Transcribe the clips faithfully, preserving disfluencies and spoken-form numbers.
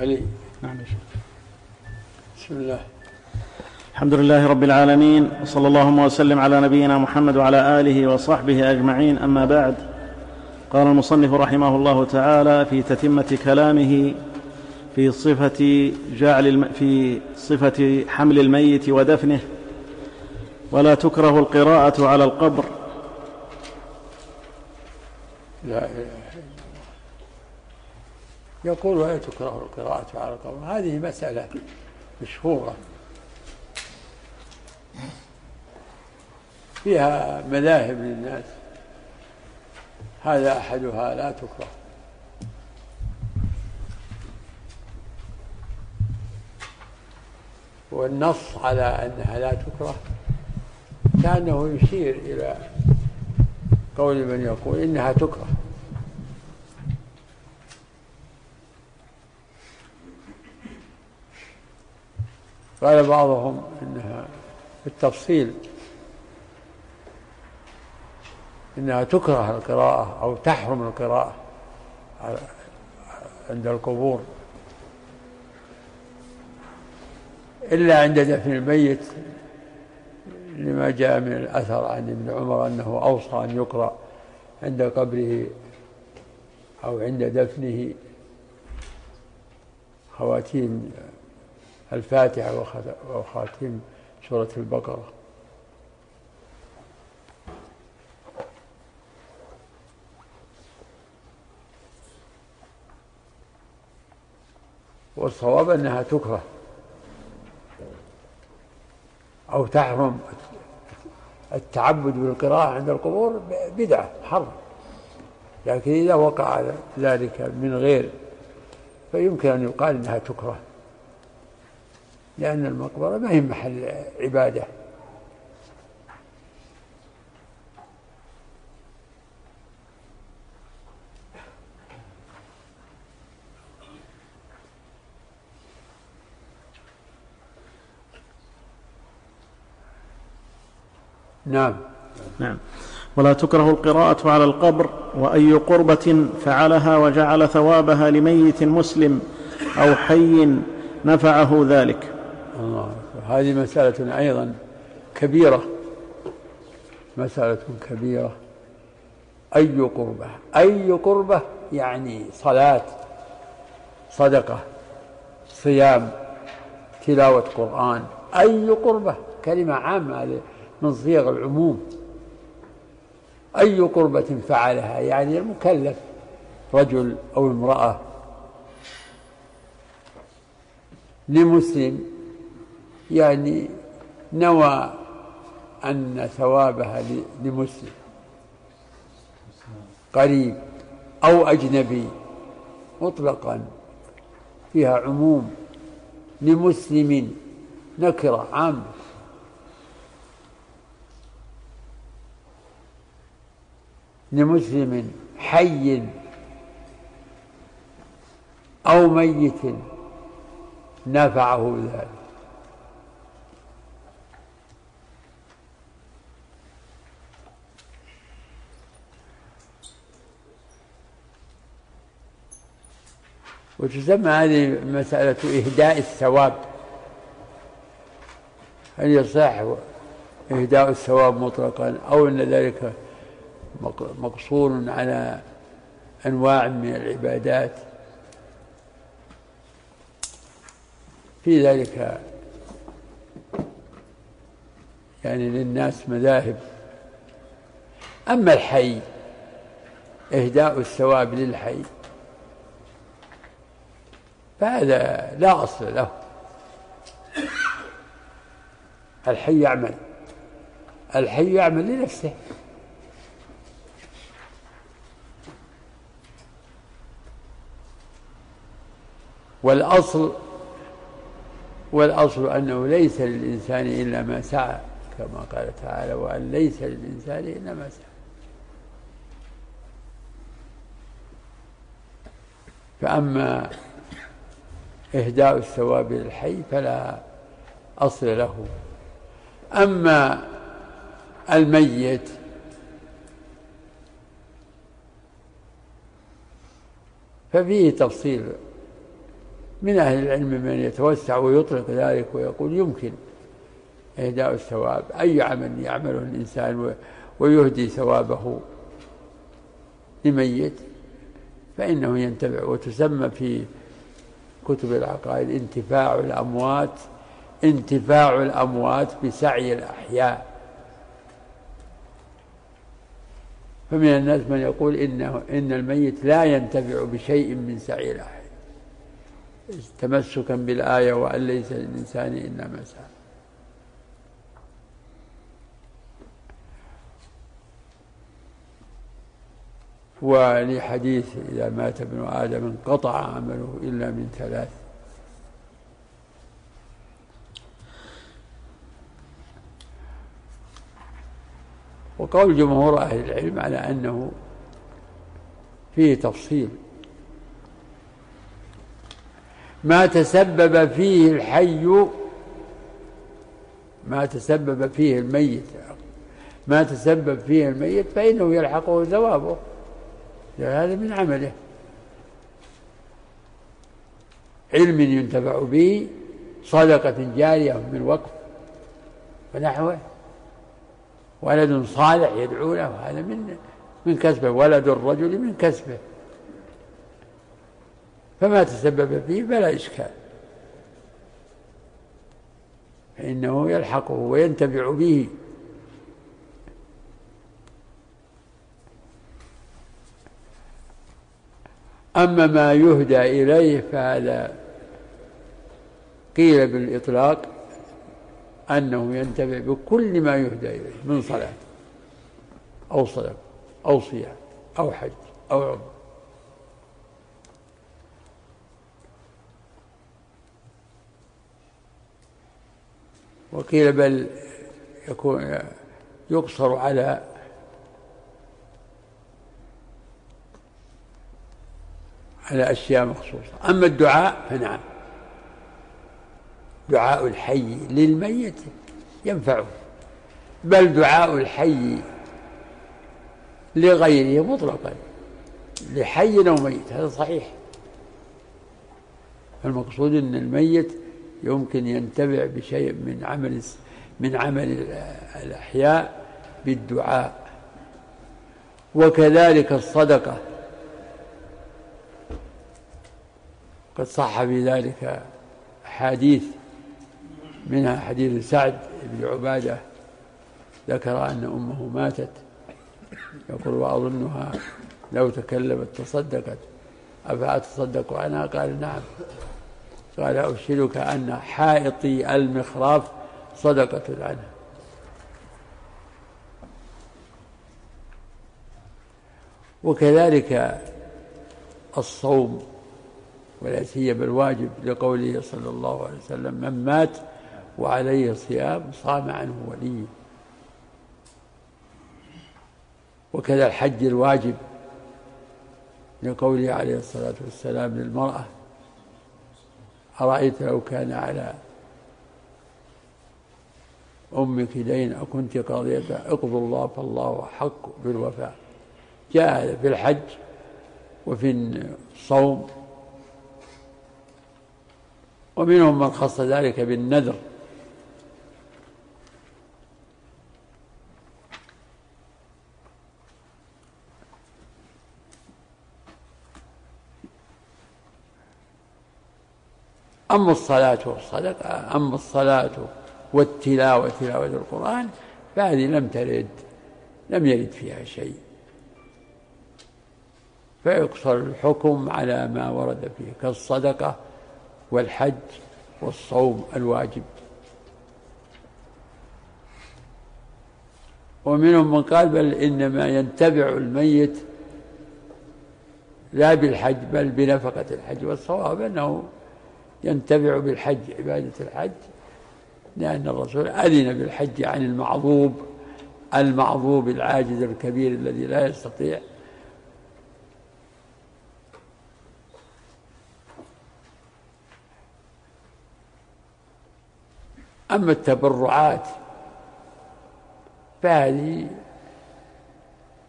علي. نعم. بسم الله. الحمد لله رب العالمين، وصلى اللهم وسلم على نبينا محمد وعلى آله وصحبه أجمعين. أما بعد، قال المصنف رحمه الله تعالى في تتمة كلامه في صفة جعل الم... في صفة حمل الميت ودفنه: ولا تكره القراءة على القبر. لا يقول ولا تكره القراءة على القبر، هذه مسألة مشهورة فيها مذاهب للناس، هذا أحدها لا تكره. والنص على أنها لا تكره كأنه يشير إلى قول من يقول إنها تكره. قال بعضهم إنها بالتفصيل إنها تكره القراءة أو تحرم القراءة عند القبور إلا عند دفن الميت، لما جاء من الأثر عن ابن عمر أنه أوصى أن يقرأ عند قبره أو عند دفنه خواتيم الفاتحة وخاتيم سورة البقرة. والصواب أنها تكره أو تحرم. التعبد بالقراءة عند القبور بدعة حرم، لكن إذا وقع ذلك من غير فيمكن أن يقال أنها تكره، لأن المقبرة ما هي محل عبادة. نعم. نعم. ولا تكره القراءة على القبر، وأي قربة فعلها وجعل ثوابها لميت مسلم أو حي نفعه ذلك. الله. هذه مسألة أيضا كبيرة، مسألة كبيرة. أي قربة، أي قربة يعني صلاة، صدقة، صيام، تلاوة قرآن. أي قربة كلمة عامة من صيغ العموم. أي قربة فعلها يعني المكلف رجل أو امرأة لمسلم، يعني نوى أن ثوابها لمسلم قريب أو أجنبي مطلقا، فيها عموم. لمسلم نكرة عامة. لمسلم حي أو ميت نفعه ذلك. وتسمى هذه مسألة إهداء الثواب. هل يصح إهداء الثواب مطلقا أو أن ذلك مقصور على أنواع من العبادات؟ في ذلك يعني للناس مذاهب. أما الحي، إهداء الثواب للحي فهذا لا أصل له. الحي يعمل، الحي يعمل لنفسه، والأصل والأصل أنه ليس للإنسان إلا ما سعى، كما قال تعالى: وأن ليس للإنسان إلا ما سعى. فأما إهداء الثواب للحي فلا أصل له. أما الميت ففيه تفصيل من أهل العلم من يتوسع ويطلق ذلك ويقول يمكن إهداء الثواب، أي عمل يعمله الإنسان ويهدي ثوابه لميت فإنه ينتفع. وتسمى في كتب العقائد انتفاع الأموات انتفاع الأموات بسعي الأحياء. فمن الناس من يقول إنه إن الميت لا ينتفع بشيء من سعي الأحياء تمسكا بالآية وأن ليس للإنسان إلا ما سعى. ولحديث إذا مات ابن آدم انقطع عمله إلا من ثلاث. وقول جمهور أهل العلم على أنه فيه تفصيل، ما تسبب فيه الحي ما تسبب فيه الميت ما تسبب فيه الميت فإنه يلحقه ثوابه، هذا من عمله، علم ينتفع به، صدقة جارية من وقف ونحوه، ولد صالح يدعو له، هذا من من كسبه، ولد الرجل من كسبه، فما تسبب فيه فلا إشكال، فإنه يلحقه وينتفع به. أما ما يهدى إليه فهذا قيل بالإطلاق أنه ينتفع بكل ما يهدى إليه من صلاة أو صدقة أو صيام أو حج أو عمرة. وقيل بل يكون يقصر على على أشياء مخصوصة. أما الدعاء فنعم، دعاء الحي للميت ينفعه، بل دعاء الحي لغيره مطلقا، لحي أو ميت، هذا صحيح. المقصود أن الميت يمكن ينتفع بشيء من عمل من عمل الأحياء بالدعاء. وكذلك الصدقة قد صح في ذلك أحاديث، منها حديث سعد بن عبادة ذكر أن أمه ماتت، يقول وأظنها لو تكلمت تصدقت أفأتصدق عنها؟ قال نعم. قال أبشرك أن حائطي المخراف صدقة عنها. وكذلك الصوم ولا سيما الواجب، لقوله صلى الله عليه وسلم من مات وعليه صيام صام عنه وليه. وكذا الحج الواجب، لقوله عليه الصلاة والسلام للمرأة أرأيت لو كان على أمك دين أكنت قاضية اقضوا الله فالله حق بالوفاء. جاء هذا في الحج وفي الصوم، ومنهم من خص ذلك بالنذر. أما الصلاة والصدقة أما الصلاة والتلاوة تلاوة القرآن فهذه لم ترد لم يرد فيها شيء، فيقصر الحكم على ما ورد فيه كالصدقة والحج والصوم الواجب. ومنهم من قال بل إنما ينتفع الميت لا بالحج بل بنفقة الحج، والصواب أنه ينتفع بالحج، عبادة الحج، لأن الرسول أذن بالحج عن المعذوب المعذوب العاجز الكبير الذي لا يستطيع. أما التبرعات فهذه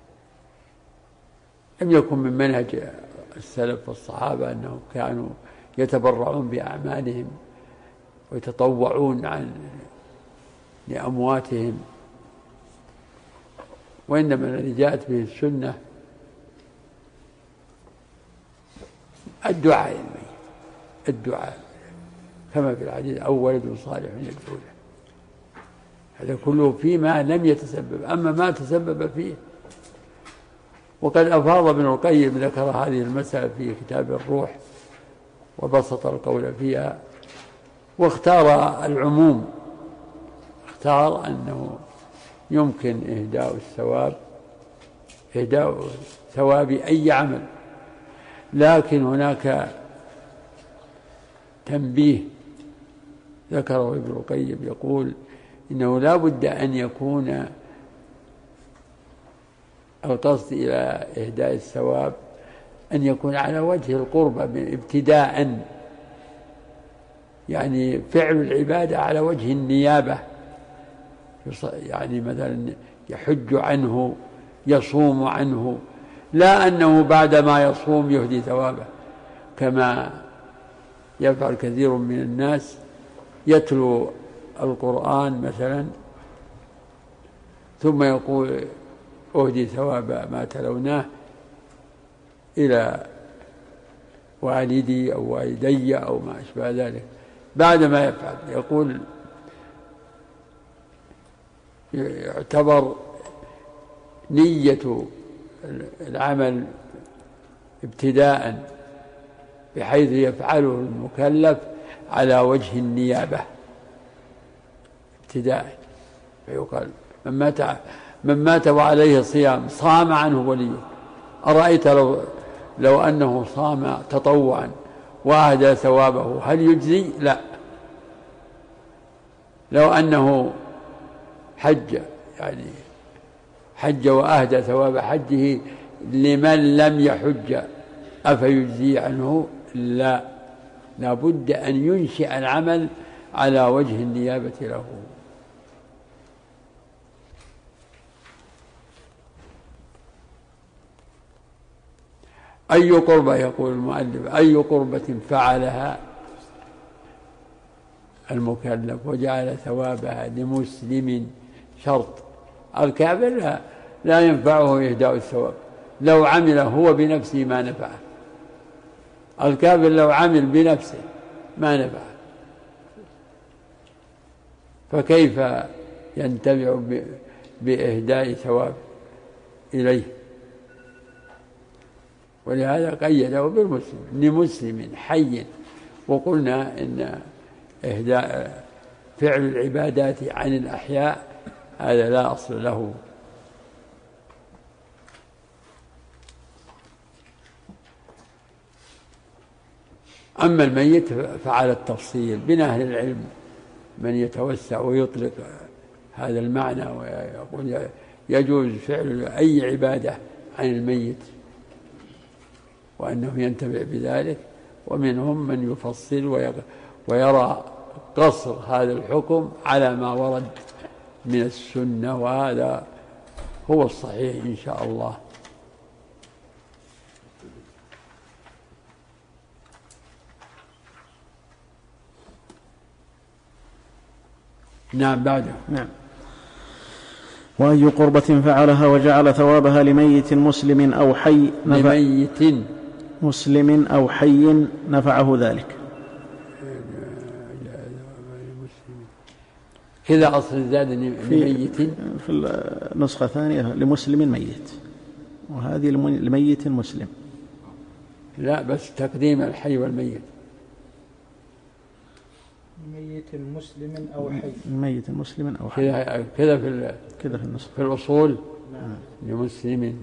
لم يكن من منهج السلف والصحابة أنهم كانوا يتبرعون بأعمالهم ويتطوعون عن لأمواتهم، وإنما الذي جاءت به السنة الدعاء للميت، الدعاء كما في الحديث أو ولد صالح يدعو له. هذا كله فيما لم يتسبب، أما ما تسبب فيه. وقد أفاض ابن القيم ذكر هذه المسألة في كتاب الروح وبسط القول فيها، واختار العموم، اختار أنه يمكن إهداء الثواب، إهداء ثواب أي عمل، لكن هناك تنبيه ذكره ابن القيم، يقول إنه لا بد أن يكون القصد إلى إهداء الثواب أن يكون على وجه القربة ابتداء، يعني فعل العبادة على وجه النيابة، يعني مثلا يحج عنه، يصوم عنه، لا أنه بعدما يصوم يهدي ثوابه كما يفعل كثير من الناس، يتلو القرآن مثلا ثم يقول أهدي ثواب ما تلوناه إلى والدي أو والدي أو ما أشبه ذلك، بعدما يفعل يقول يعتبر نية العمل ابتداء بحيث يفعله المكلف على وجه النيابة ابتداء، فيقال من مات من مات وعليه صيام صام عنه وليه. أرأيت لو لو أنه صام تطوعا وأهدى ثوابه هل يجزي؟ لا. لو أنه حج يعني حج وأهدى ثواب حجه لمن لم يحج أفيجزي عنه؟ لا، لا بد أن ينشئ العمل على وجه النيابة له. أي قربة، يقول المؤلف، أي قربة فعلها المكلف وجعل ثوابها لمسلم شرط. الكافر لا, لا ينفعه إهداء الثواب، لو عمل هو بنفسه ما نفعه. الكافر لو عمل بنفسه ما نفعه، فكيف ينتفع بإهداء ثواب إليه؟ ولهذا قيده بالمسلم، لمسلم حي. وقلنا إن إهداء فعل العبادات عن الأحياء هذا لا أصل له. أما الميت فعلى التفصيل بين أهل العلم من يتوسع ويطلق هذا المعنى ويقول يجوز فعل أي عبادة عن الميت وأنه ينتفع بذلك، ومنهم من يفصل ويرى قصر هذا الحكم على ما ورد من السنة، وهذا هو الصحيح إن شاء الله. نعم بعده. نعم. وأي قربة فعلها وجعل ثوابها لميت مسلم أو حي نفع لميت مسلم أو حي نفعه ذلك. كذا أصل زاد لميت في النسخة الثانية لمسلم ميت، وهذه لميت مسلم. لا بس تقديم الحي والميت. ميت مسلم أو حي. ميت مسلم أو حي. كذا كذا في كذا في النسخة في الأصول. نعم. لمسلم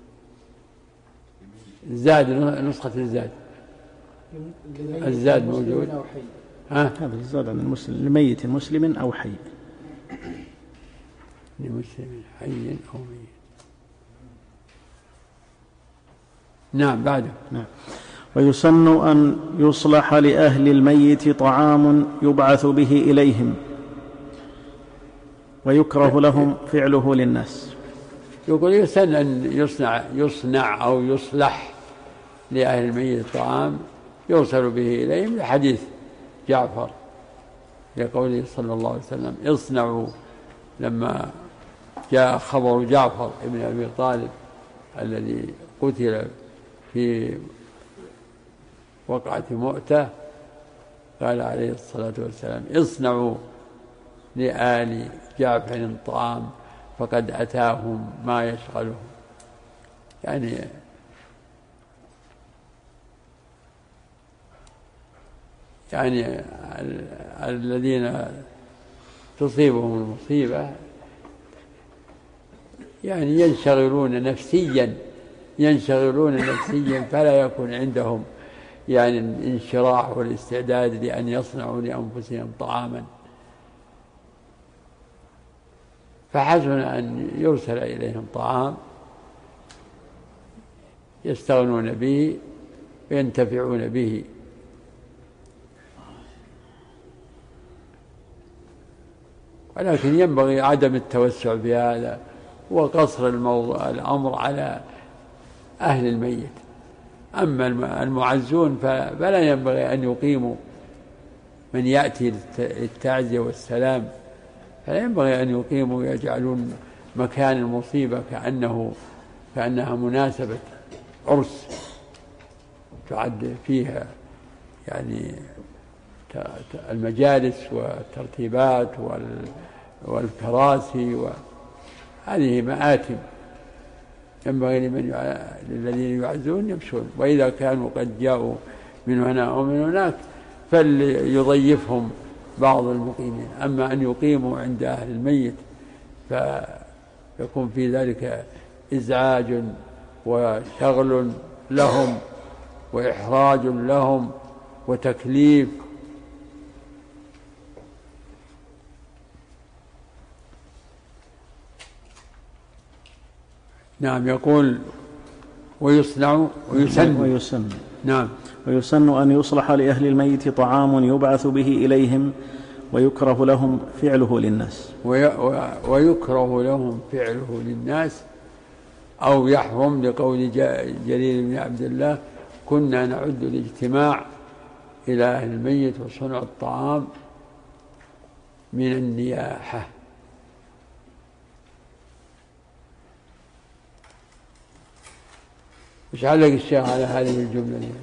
زاد نسخة الزاد. الزاد موجود. ها هذا الزاد عن المسلم لميت مسلم أو حي. لمسلم حي أو ميت. نعم بعده. نعم. ويسن أن يصلح لأهل الميت طعام يبعث به إليهم، ويكره لهم فعله للناس. يقول يسن أن يصنع يصنع أو يصلح لأهل الميت طعام يوصل به إليهم لحديث جعفر لقوله صلى الله عليه وسلم اصنعوا، لما جاء خبر جعفر ابن أبي طالب الذي قتل في وقعة مؤتة، قال عليه الصلاة والسلام اصنعوا لآل جعفر طعام فقد أتاهم ما يشغلهم. يعني يعني الذين تصيبهم المصيبة يعني ينشغلون نفسيا ينشغلون نفسيا فلا يكون عندهم يعني الانشراح والاستعداد لأن يصنعوا لأنفسهم طعاما، فحسن أن يرسل إليهم طعام يستغنون به وينتفعون به. ولكن ينبغي عدم التوسع في هذا وقصر الموضوع الأمر على أهل الميت. أما المعزون فلا ينبغي أن يقيموا من يأتي للتعزية والسلام، فلا ينبغي أن يقيموا ويجعلون مكان المصيبة كأنه كأنها مناسبة عرس تعد فيها يعني المجالس والترتيبات والكراسي، وهذه مآتم ينبغي لمن للذين يعزون يمشون، وإذا كانوا قد جاءوا من هنا أو من هناك فليضيفهم بعض المقيمين. أما أن يقيموا عند أهل الميت فيكون في ذلك إزعاج وشغل لهم وإحراج لهم وتكليف. نعم. يقول ويصنع ويسن ويسن نعم ويسن أن يصلح لأهل الميت طعام يبعث به إليهم ويكره لهم فعله للناس ويكره لهم فعله للناس أو يحرم، لقول جرير بن عبد الله كنا نعد الاجتماع إلى أهل الميت وصنع الطعام من النياحة. مش علق الشيخ على هذه الجملة دي.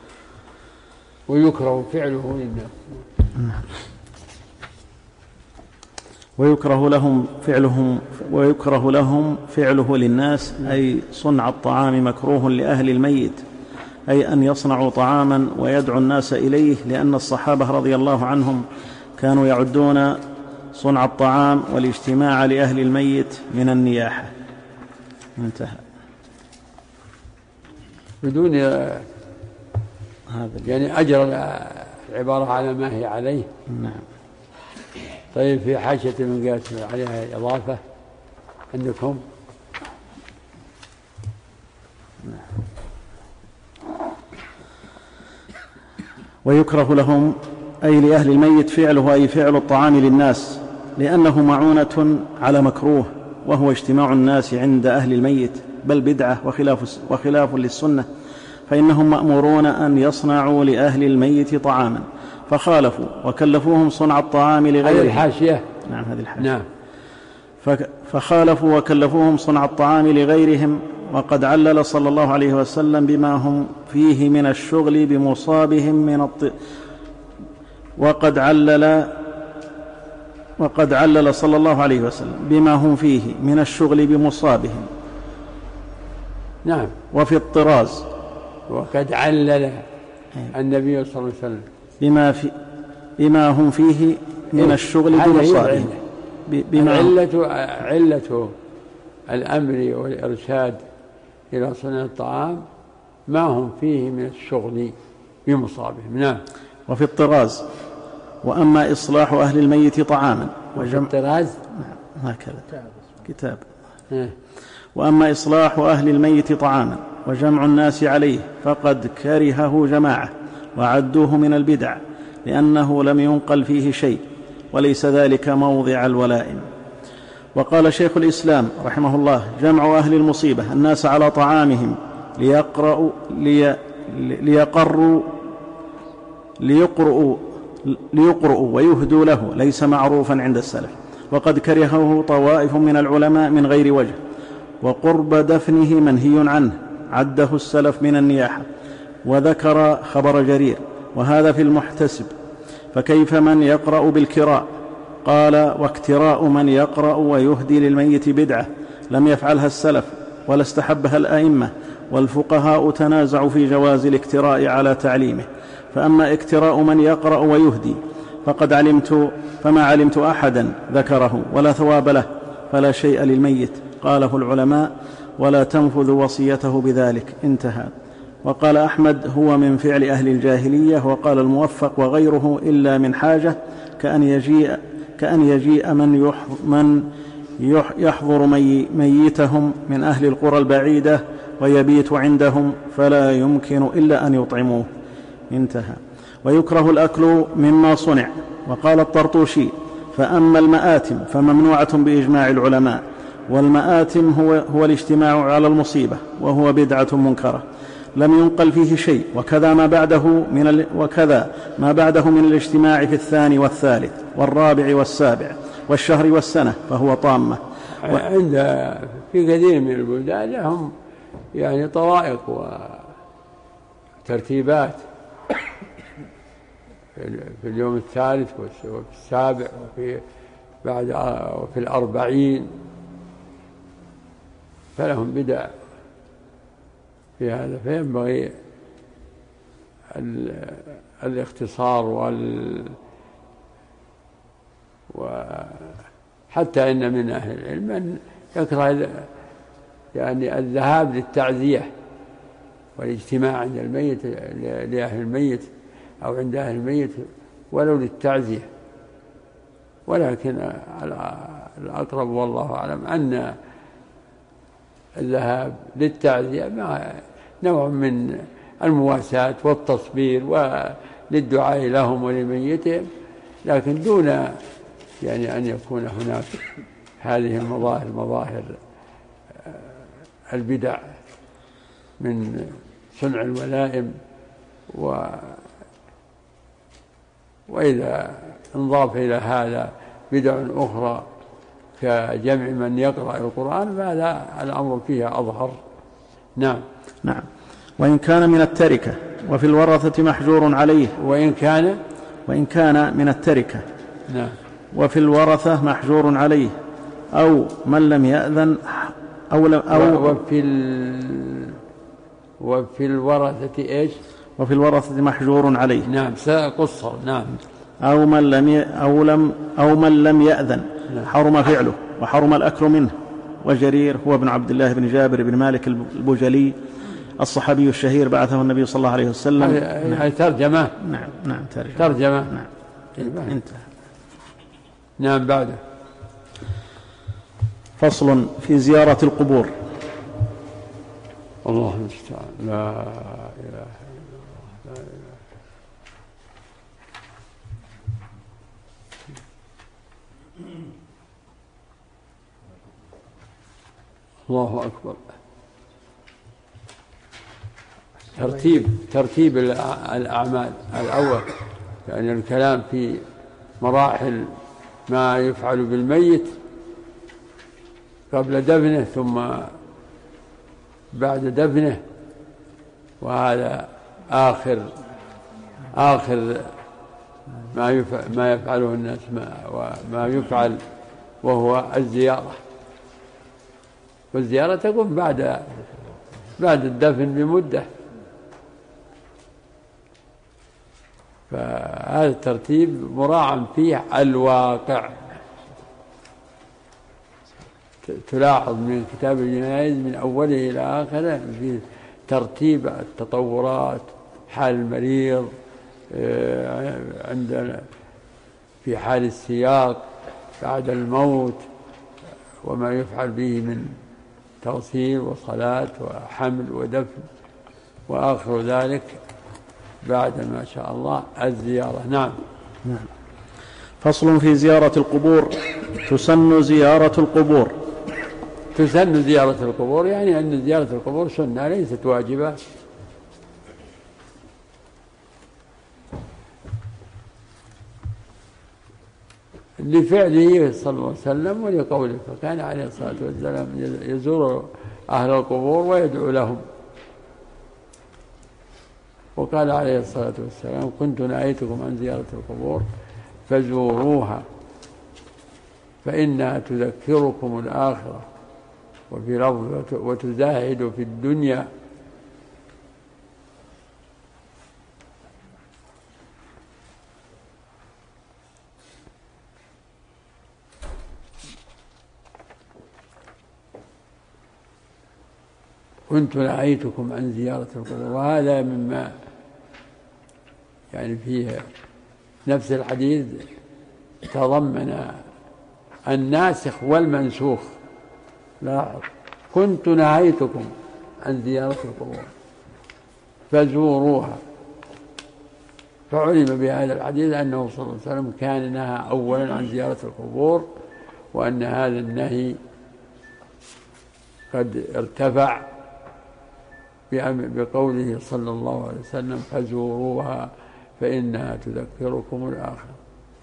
ويكره فعله للناس ويكره لهم فعلهم ويكره لهم فعله للناس أي صنع الطعام مكروه لأهل الميت، أي أن يصنعوا طعاما ويدعو الناس إليه، لأن الصحابة رضي الله عنهم كانوا يعدون صنع الطعام والاجتماع لأهل الميت من النياحة. انتهى. بدون يعني أجر العبارة على ما هي عليه. نعم. طيب في حاشية من قاسم عليها إضافة عندكم؟ نعم. ويكره لهم أي لأهل الميت فعله أي فعل الطعام للناس، لأنه معونة على مكروه وهو اجتماع الناس عند أهل الميت، بل بدعة وخلاف, وخلاف للسنة، فإنهم مأمورون أن يصنعوا لأهل الميت طعاما فخالفوا وكلفوهم صنع الطعام لغيرهم. هذه الحاشية. نعم هذه الحاشية. نعم. فخالفوا وكلفوهم صنع الطعام لغيرهم، وقد علل صلى الله عليه وسلم بما هم فيه من الشغل بمصابهم من الط... وقد علل وقد علل صلى الله عليه وسلم بما هم فيه من الشغل بمصابهم. نعم. وفي الطراز وقد علل النبي صلى الله عليه وسلم بما, في بما هم فيه من الشغل بمصابهم. بما علة علة الأمر والإرشاد إلى صنع الطعام ما هم فيه من الشغل بمصابهم. نعم. وفي الطراز وأما إصلاح أهل الميت طعاما وجمع الطراز هكذا كتاب. وأما إصلاح أهل الميت طعاما وجمع الناس عليه فقد كرهه جماعة وعدوه من البدع، لأنه لم ينقل فيه شيء وليس ذلك موضع الولائم. وقال شيخ الإسلام رحمه الله جمع أهل المصيبة الناس على طعامهم ليقرأوا لي ليقروا ليقرؤوا, ليقرؤوا ويهدوا له ليس معروفا عند السلف، وقد كرهه طوائف من العلماء من غير وجه، وقرب دفنه منهي عنه عده السلف من النياحة، وذكر خبر جرير، وهذا في المحتسب. فكيف من يقرأ بالكراء؟ قال: واكتراء من يقرأ ويهدي للميت بدعة لم يفعلها السلف ولا استحبها الأئمة، والفقهاء تنازعوا في جواز الاكتراء على تعليمه. فأما اكتراء من يقرأ ويهدي فقد علمت فما علمت أحدا ذكره ولا ثواب له، فلا شيء للميت، قاله العلماء، ولا تنفذ وصيته بذلك. انتهى. وقال أحمد: هو من فعل أهل الجاهلية. وقال الموفق: وغيره إلا من حاجة، كأن يجيء, كأن يجيء من, من يحضر مي ميتهم من أهل القرى البعيدة ويبيت عندهم فلا يمكن إلا أن يطعموه. انتهى. ويكره الأكل مما صنع. وقال الطرطوشي: فأما المآتم فممنوعة بإجماع العلماء، والمآتم هو, هو الاجتماع على المصيبة، وهو بدعة منكرة لم ينقل فيه شيء، وكذا ما بعده من ال... وكذا ما بعده من الاجتماع في الثاني والثالث والرابع والسابع والشهر والسنة فهو طامة. و... عند في كثير من البلدان لهم يعني طرائق وترتيبات في اليوم الثالث وفي السابع وفي بعد وفي الأربعين، فلهم بدع في هذا، فينبغي الاختصار وال وحتى إن من أهل العلم من يكره يعني الذهاب للتعزية والاجتماع عند الميت لأهل الميت أو عند أهل الميت ولو للتعزية، ولكن الأقرب والله أعلم أن الذهاب للتعزية مع نوع من المواساة والتصبير وللدعاء لهم ولميتهم، لكن دون يعني أن يكون هناك هذه المظاهر مظاهر البدع من صنع الولائم. و وإذا انضاف إلى هذا بدع أخرى كجمع من يقرأ القرآن فهذا الأمر فيها أظهر. نعم. نعم. وإن كان من التركة وفي الورثة محجور عليه. وإن كان وإن كان من التركة. نعم. وفي الورثة محجور عليه، أو من لم يأذن أو, لم أو وفي ال... وفي الورثة إيش؟ وفي الورثة محجور عليه. نعم سأقصر. نعم. أو من لم ي... أو لم أو من لم يأذن. نعم. حرم فعله وحرم الأكل منه. وجرير هو ابن عبد الله بن جابر بن مالك البجلي الصحابي الشهير بعثه النبي صلى الله عليه وسلم. هذه ترجمة. نعم نعم ترجمة. ترجمة. نعم. انتهى. نعم. بعده فصل في زيارة القبور. الله المستعان. لا إله إلا الله. لا إله. الله أكبر. ترتيب ترتيب الأعمال الأول، يعني الكلام في مراحل ما يفعل بالميت قبل دفنه ثم بعد دفنه، وهذا آخر آخر ما يفعل ما يفعله الناس وما يفعل وهو الزيارة. والزيارة تكون بعد بعد الدفن بمدة، فهذا الترتيب مراعى فيه الواقع. تلاحظ من كتاب الجنائز من أوله إلى آخره في ترتيب التطورات، حال المريض عندنا في حال السياق بعد الموت، وما يفعل به من توصيل وصلاة وحمل ودفن، وآخر ذلك بعد ما شاء الله الزيارة. نعم. نعم. فصل في زيارة القبور. تسن زيارة القبور. تسن زيارة القبور يعني أن زيارة القبور سنة ليست واجبة. لفعله صلى الله عليه وسلم ولقوله، فكان عليه الصلاة والسلام يزور أهل القبور ويدعو لهم. وقال عليه الصلاة والسلام: كنت نهيتكم عن زيارة القبور فزوروها فإنها تذكركم الآخرة، وفي لفظ وتزاهد في الدنيا. كنت نهيتكم عن زيارة القبور. وهذا مما يعني فيه نفس الحديث تضمن الناسخ والمنسوخ. لاحظ: كنت نهيتكم عن زيارة القبور فزوروها. فعلم بهذا الحديث أنه صلى الله عليه وسلم كان نهى أولا عن زيارة القبور، وأن هذا النهي قد ارتفع بقوله صلى الله عليه وسلم: فزوروها فإنها تذكركم الآخرة.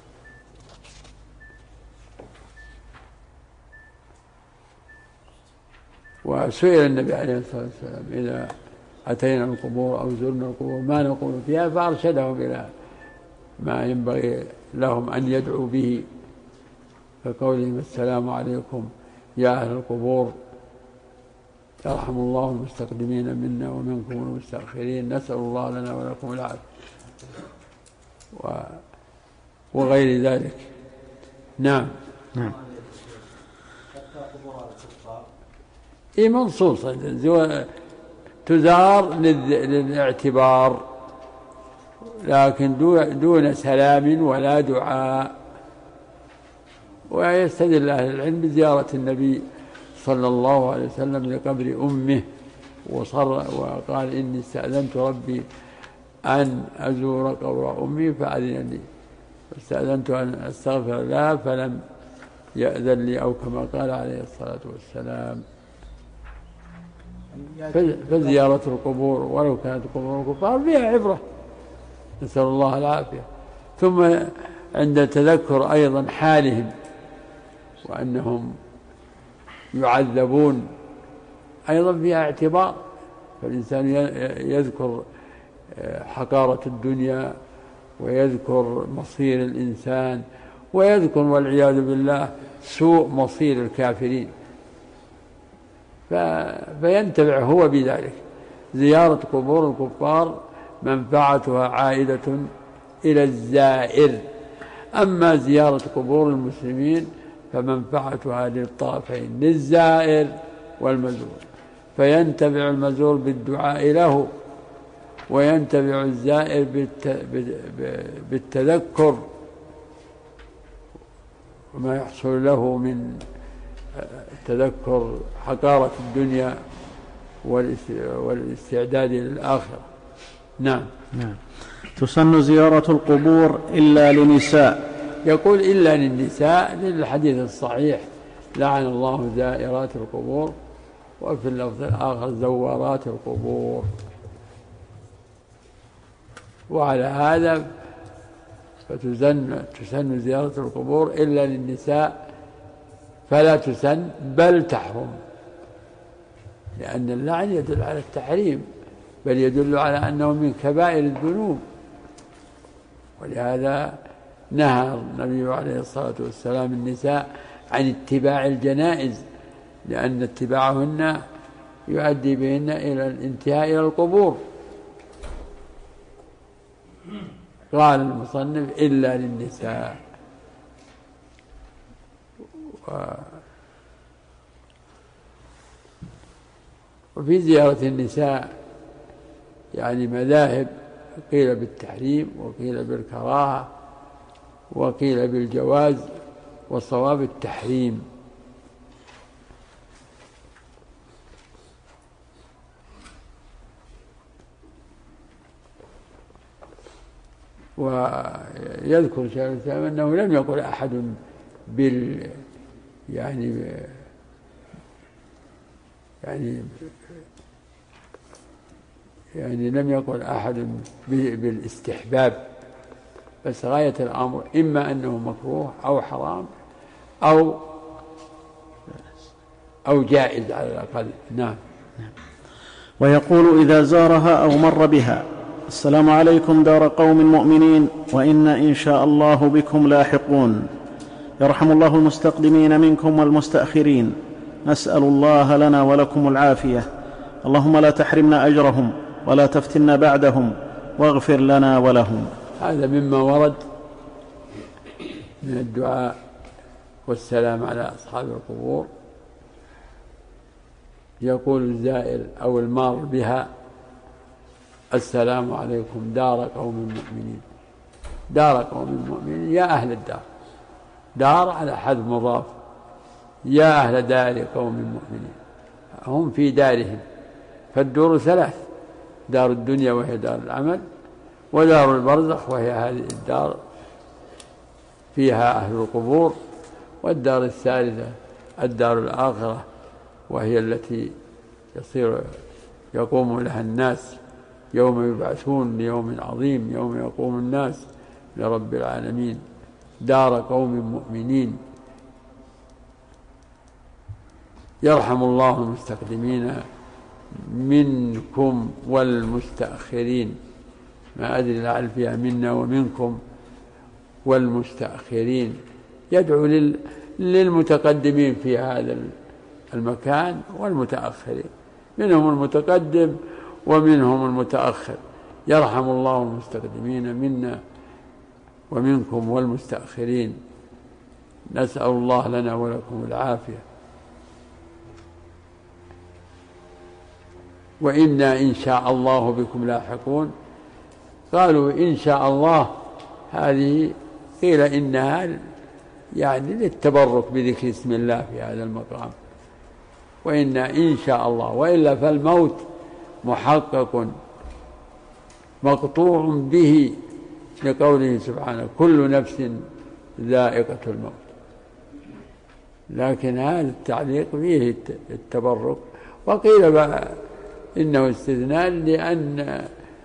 وسئل النبي عليه الصلاة والسلام: إذا أتينا القبور أو زرنا القبور ما نقول فيها؟ فأرشدهم إلى ما ينبغي لهم أن يدعوا به، كقولهم: السلام عليكم يا أهل القبور، يرحم الله المستقدمين منا ومنكم المستأخرين، نسأل الله لنا ولكم العافية، وغير ذلك. نعم. نعم. إيه منصوصة تزار للاعتبار، لكن دون سلام ولا دعاء. ويستدل أهل العلم بزيارة النبي صلى الله عليه وسلم لقبر أمه، وصر وقال: إني استأذنت ربي أن أزور قبر أمي فأذن لي، واستأذنت أن أستغفر لها فلم يأذن لي، أو كما قال عليه الصلاة والسلام. فزيارة القبور ولو كانت قبور الكفار فيها عبرة، نسأل الله العافية. ثم عند تذكر أيضا حالهم وأنهم يعذبون أيضا فيها اعتبار، فالإنسان يذكر حقارة الدنيا، ويذكر مصير الإنسان، ويذكر والعياذ بالله سوء مصير الكافرين، فينتفع هو بذلك. زيارة قبور الكفار منفعتها عائدة إلى الزائر، أما زيارة قبور المسلمين فمنفعتها للطرفين، للزائر والمزور، فينتفع المزور بالدعاء له، وينتفع الزائر بالتذكر وما يحصل له من تذكر حقارة الدنيا والاستعداد للآخرة. نعم. نعم. تسن زيارة القبور إلا لنساء. يقول: إلا للنساء، للحديث الصحيح: لعن الله زائرات القبور، وفي اللفظ الآخر: زوارات القبور. وعلى هذا فتسن تسن زيارة القبور إلا للنساء، فلا تسن بل تحرم، لأن اللعن يدل على التحريم، بل يدل على أنه من كبائر الذنوب. ولهذا نهى النبي عليه الصلاة والسلام النساء عن اتباع الجنائز، لأن اتباعهن يؤدي بهن إلى الانتهاء إلى القبور. قال المصنف: إلا للنساء. وفي زيارة النساء يعني مذاهب، قيل بالتحريم، وقيل بالكراهة، وقيل بالجواز، والصواب التحريم. ويذكر شيخ الإسلام أنه لم يقل أحد بال يعني يعني يعني لم يقل أحد بالاستحباب، بس غاية الأمر إما أنه مكروه أو حرام أو أو جائز على الأقل. نعم. ويقول إذا زارها أو مر بها: السلام عليكم دار قوم مؤمنين وإنا إن شاء الله بكم لاحقون، يرحم الله المستقدمين منكم والمستأخرين، نسأل الله لنا ولكم العافية، اللهم لا تحرمنا أجرهم ولا تفتنا بعدهم واغفر لنا ولهم. هذا مما ورد من الدعاء والسلام على أصحاب القبور. يقول الزائر أو المار بها: السلام عليكم دار قوم مؤمنين. دار قوم مؤمنين يا أهل الدار، دار على حذف مضاف، يا أهل دار قوم مؤمنين، هم في دارهم. فالدور ثلاث: دار الدنيا وهي دار العمل، ودار البرزخ وهي هذه الدار فيها أهل القبور، والدار الثالثة الدار الآخرة وهي التي يصير يقوم لها الناس يوم يبعثون ليوم عظيم، يوم يقوم الناس لرب العالمين. دار قوم مؤمنين. يرحم الله المستقدمين منكم والمستأخرين. ما أدري لعل فيها منا ومنكم والمستأخرين. يدعو للمتقدمين في هذا المكان والمتأخرين، منهم المتقدم ومنهم المتأخر. يرحم الله المستقدمين منا ومنكم والمستأخرين، نسأل الله لنا ولكم العافية، وإنا إن شاء الله بكم لاحقون. قالوا إن شاء الله هذه قيل إنها يعني للتبرك بذكر اسم الله في هذا المقام، وإنا إن شاء الله، وإلا فالموت محقق مقطوع به لقوله سبحانه: كل نفس ذائقة الموت. لكن هذا التعليق فيه التبرك. وقيل بقى إنه استثناء لأن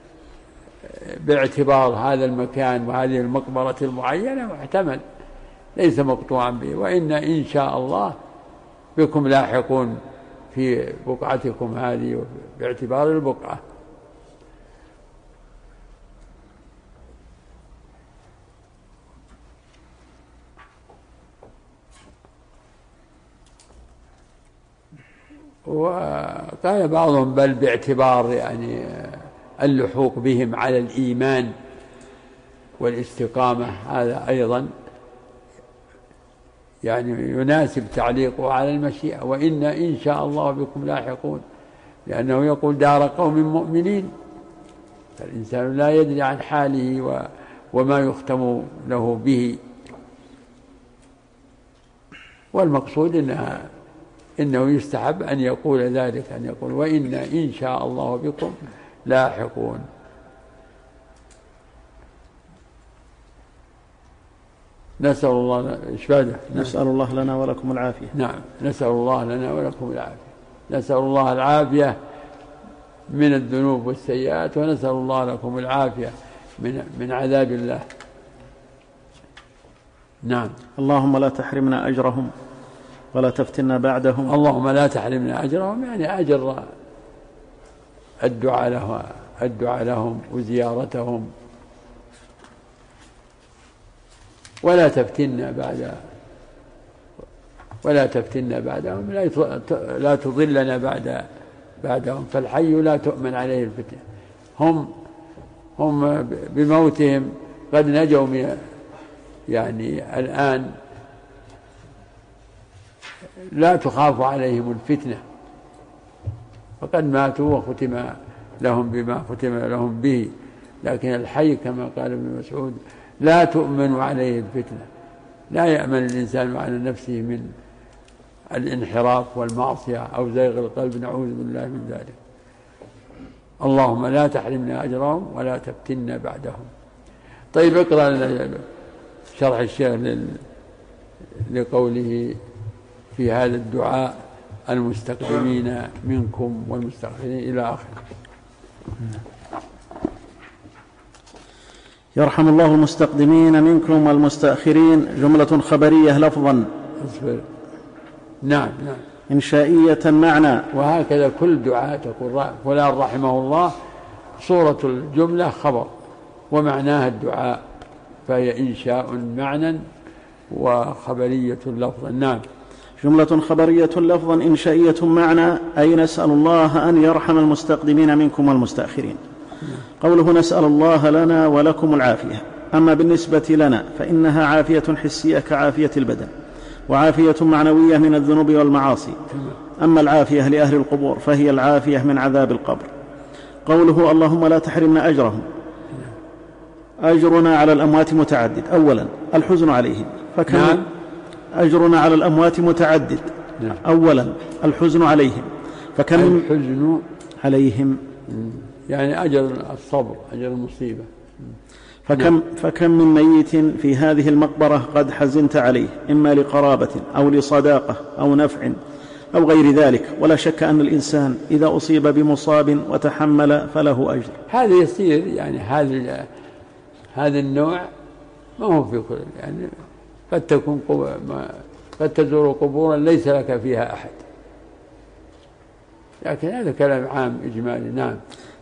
باعتبار هذا المكان وهذه المقبرة المعينة محتمل، ليس مقطوعا به. وإن إن شاء الله بكم لاحقون في بقعتكم هذه باعتبار البقعة. وقال بعضهم بل باعتبار يعني اللحوق بهم على الإيمان والاستقامة، هذا أيضا يعني يناسب تعليقه على المشيئة. وإن إن شاء الله بكم لاحقون، لأنه يقول دار قوم مؤمنين، فالإنسان لا يدري عن حاله وما يختم له به. والمقصود إنها إنه يستحب أن يقول ذلك، أن يقول وإن إن شاء الله بكم لاحقون. نسأل الله إشفاده. نسأل الله لنا ولكم العافية. نعم، نسأل الله لنا ولكم العافية. نسأل الله العافية من الذنوب والسيئات، ونسأل الله لكم العافية من من عذاب الله. نعم. اللهم لا تحرمنا أجرهم ولا تفتنا بعدهم. اللهم لا تحرمنا أجرهم، يعني أجر الدعاء له الدعاء لهم وزيارتهم، ولا تفتنا بعد ولا تفتنا بعدهم، لا تضلنا بعد بعدهم. فالحي لا تؤمن عليه الفتنة. هم هم بموتهم قد نجوا من يعني الآن لا تخاف عليهم الفتنة، فقد ماتوا وختم لهم بما ختم لهم به. لكن الحي كما قال ابن مسعود لا تؤمن عليه الفتنة. لا يأمن الإنسان على نفسه من الانحراف والمعصية أو زيغ القلب، نعوذ بالله من ذلك. اللهم لا تحرمنا أجرهم ولا تفتنا بعدهم. طيب، اقرأ شرح الشيخ لقوله في هذا الدعاء: المستقدمين منكم والمستأخرين إلى آخره. يرحم الله المستقدمين منكم والمستأخرين جملة خبرية لفظا. نعم نعم. إنشائية معنى. وهكذا كل دعاء تقول فلان رحمه الله، صورة الجملة خبر ومعناها الدعاء، فهي إنشاء معنى وخبرية لفظا. نعم. جملة خبرية لفظا إنشائية معنى، أي نسأل الله أن يرحم المستقدمين منكم والمستأخرين. قوله نسأل الله لنا ولكم العافية. أما بالنسبة لنا فإنها عافية حسية كعافية البدن، وعافية معنوية من الذنوب والمعاصي. أما العافية لأهل القبور فهي العافية من عذاب القبر. قوله اللهم لا تحرمنا أجرهم. أجرنا على الأموات متعدد. أولا الحزن عليهم، فكم نعم. أجرنا على الأموات متعدد. نعم. أولا الحزن عليهم، فكم الحزن عليهم يعني أجر الصبر، أجر المصيبة. فكم, فكم من ميت في هذه المقبرة قد حزنت عليه، إما لقرابة أو لصداقة أو نفع أو غير ذلك. ولا شك أن الإنسان إذا أصيب بمصاب وتحمل فله أجر. هذا يصير يعني هذا هذا النوع ما هو في كل، يعني قد تكون قد تزور قبورا ليس لك فيها أحد، لكن هذا كلام عام إجمالي. نعم.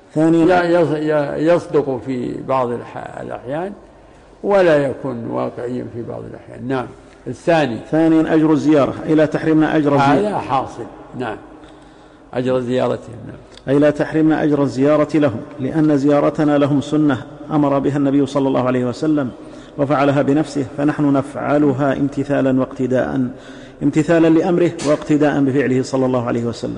ثانيا يصدق في بعض الأحيان ولا يكون واقعيا في بعض الأحيان. نعم. الثاني ثانيا أجر الزيارة، أي لا تحرمنا أجر الزيارة. هذا حاصل. نعم. أجر زيارتهم. نعم. أي لا تحرمنا أجر الزيارة لهم، لأن زيارتنا لهم سنة أمر بها النبي صلى الله عليه وسلم وفعلها بنفسه، فنحن نفعلها امتثالا واقتداء، امتثالا لأمره واقتداء بفعله صلى الله عليه وسلم.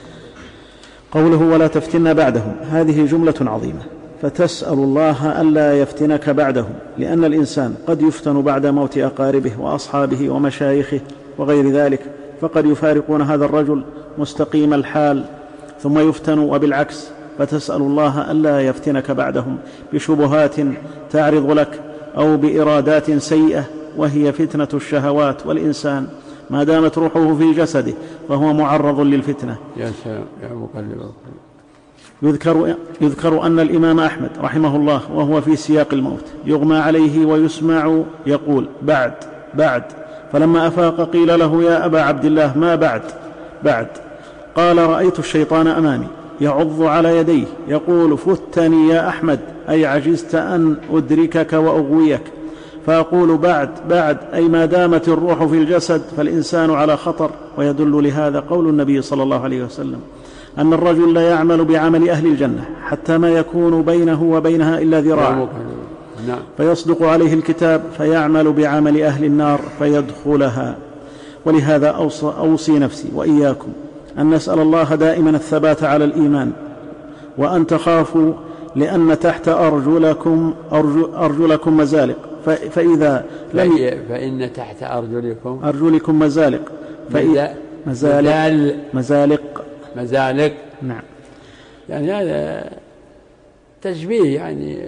قوله ولا تفتنا بعدهم، هذه جملة عظيمة، فتسأل الله ألا يفتنك بعدهم، لأن الإنسان قد يفتن بعد موت أقاربه وأصحابه ومشايخه وغير ذلك، فقد يفارقون هذا الرجل مستقيم الحال ثم يفتن، وبالعكس، فتسأل الله ألا يفتنك بعدهم بشبهات تعرض لك أو بإرادات سيئة، وهي فتنة الشهوات، والإنسان ما دامت روحه في جسده فهو معرض للفتنة. يا سلام يا مقلب. يذكر, يذكر أن الإمام أحمد رحمه الله وهو في سياق الموت يغمى عليه ويسمع يقول بعد بعد، فلما أفاق قيل له يا أبا عبد الله ما بعد بعد؟ قال رأيت الشيطان أمامي يعض على يديه يقول فتني يا أحمد، أي عجزت أن أدركك وأغويك، فأقول بعد بعد، أي ما دامت الروح في الجسد فالإنسان على خطر. ويدل لهذا قول النبي صلى الله عليه وسلم أن الرجل لا يعمل بعمل أهل الجنة حتى ما يكون بينه وبينها إلا ذراع، فيصدق عليه الكتاب فيعمل بعمل أهل النار فيدخلها. ولهذا أوصي, أوصي نفسي وإياكم أن نسأل الله دائما الثبات على الإيمان، وأن تخافوا، لأن تحت أرجلكم, أرجل أرجلكم مزالق، فإذا لم فإن تحت أرجلكم أرجلكم مزالق فإذا مزالق مزالق مزالق. نعم. يعني هذا تشبيه يعني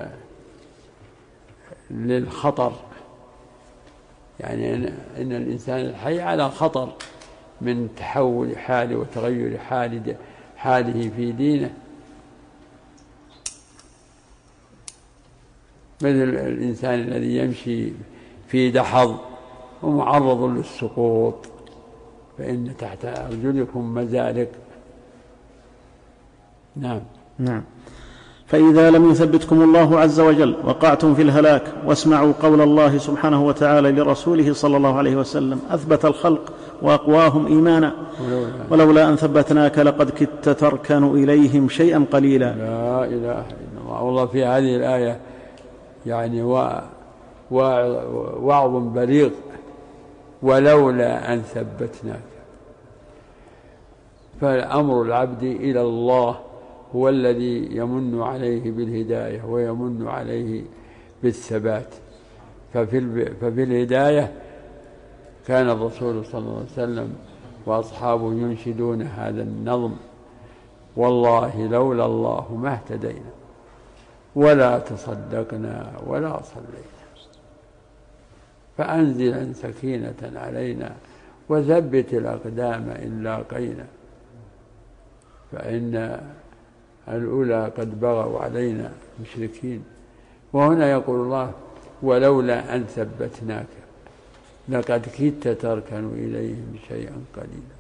للخطر، يعني إن الإنسان الحي على خطر من تحول حاله وتغير حاله في دينه، مثل الإنسان الذي يمشي في دحض ومعرض للسقوط، فإن تحت أرجلكم مزالق. نعم. نعم. فإذا لم يثبتكم الله عز وجل وقعتم في الهلاك. واسمعوا قول الله سبحانه وتعالى لرسوله صلى الله عليه وسلم أثبت الخلق وأقواهم إيمانا ولولا أن ثبتناك لقد كدت تركن إليهم شيئا قليلا. لا إله إلا الله. والله في هذه الآية يعني وعظ بليغ، ولولا أن ثبتناك. فالأمر العبد إلى الله هو الذي يمن عليه بالهداية ويمن عليه بالثبات. ففي, ففي الهداية كان الرسول صلى الله عليه وسلم وأصحابه ينشدون هذا النظم: والله لولا الله ما اهتدينا ولا تصدقنا ولا صلينا، فأنزلا سكينة علينا وثبت الأقدام إن لاقينا، فإن الأولى قد بغوا علينا مشركين وهنا يقول الله ولولا أن ثبتناك لقد كدت تركن إليهم شيئا قليلا.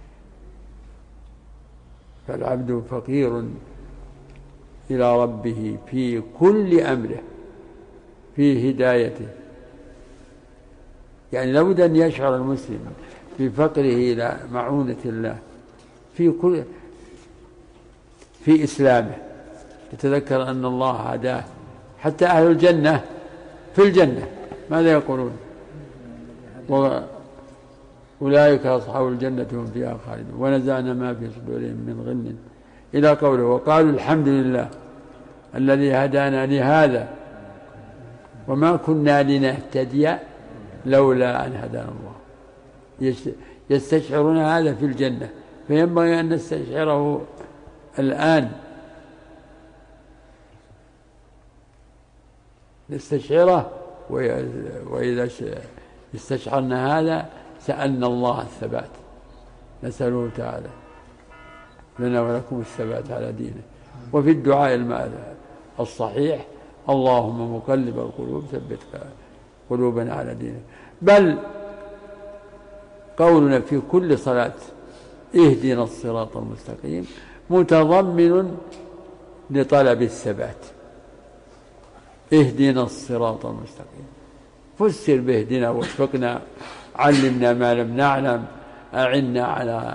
فالعبد فقير إلى ربه في كل أمره، في هدايته. يعني لابد أن يشعر المسلم بفقره إلى معونة الله في كل في إسلامه، يتذكر أن الله هداه. حتى أهل الجنة في الجنة ماذا يقولون؟ أولئك أصحاب الجنة هم فيها خالدون ونزعنا ما في صدورهم من غل إلى قوله وقالوا الحمد لله الذي هدانا لهذا وما كنا لنهتدي لولا أن هدانا الله. يستشعرون هذا في الجنة، فينبغي أن نستشعره الآن، نستشعره. وإذا استشعرنا هذا سألنا الله الثبات، نسأله تعالى لنا ولكم الثبات على دينه. وفي الدعاء الصحيح اللهم مقلب القلوب ثبت قلوبنا على دينك. بل قولنا في كل صلاة اهدنا الصراط المستقيم متضمن لطلب الثبات. اهدنا الصراط المستقيم فسر باهدنا وفقنا، علمنا ما لم نعلم، أعنا على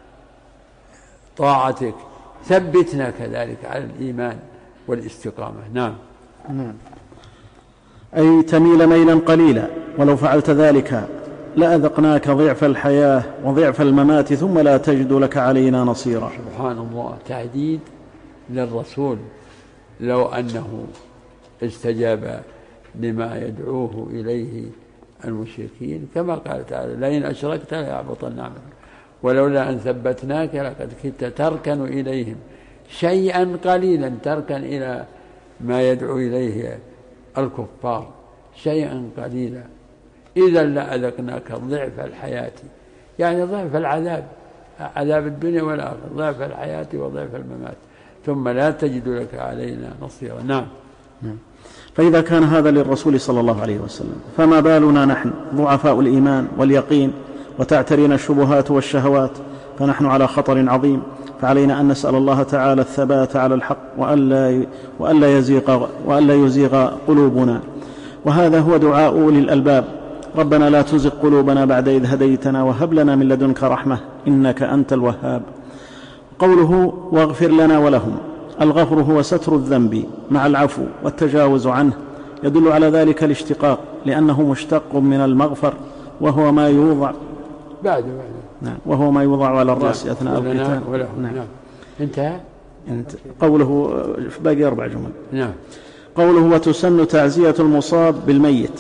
طاعتك، ثبتنا كذلك على الإيمان والاستقامة. نعم. نعم. أي تميل ميلا قليلا، ولو فعلت ذلك لأذقناك ضعف الحياة وضعف الممات ثم لا تجد لك علينا نصيرا. سبحان الله، تهديد للرسول لو أنه استجاب لما يدعوه إليه المشركين، كما قال تعالى لئن أشركت ليحبطن عملك ولولا أن ثبتناك لقد كدت تركن إليهم شيئا قليلا. تركن إلى ما يدعو إليه الكفار شيئا قليلا، إذا لأذقناك ضعف الحياة، يعني ضعف العذاب، عذاب الدنيا والآخرة، ضعف الحياة وضعف الممات ثم لا تجد لك علينا نصيرا. نعم. فإذا كان هذا للرسول صلى الله عليه وسلم فما بالنا نحن ضعفاء الإيمان واليقين وتعترينا الشبهات والشهوات، فنحن على خطر عظيم. فعلينا أن نسأل الله تعالى الثبات على الحق وألا, وألا, يزيغ, وألا يزيغ قلوبنا. وهذا هو دعاء أولي الألباب: ربنا لا تزغ قلوبنا بعد إذ هديتنا وهب لنا من لدنك رحمة إنك أنت الوهاب. قوله واغفر لنا ولهم، الغفر هو ستر الذنب مع العفو والتجاوز عنه، يدل على ذلك الاشتقاق لأنه مشتق من المغفر وهو ما يوضع بعد بعد نعم وهو ما يوضع على الرأس أثناء القتال. نعم. نعم. انتهى. انت قوله باقي أربع جمل. نعم. قوله وتسن تعزية المصاب بالميت.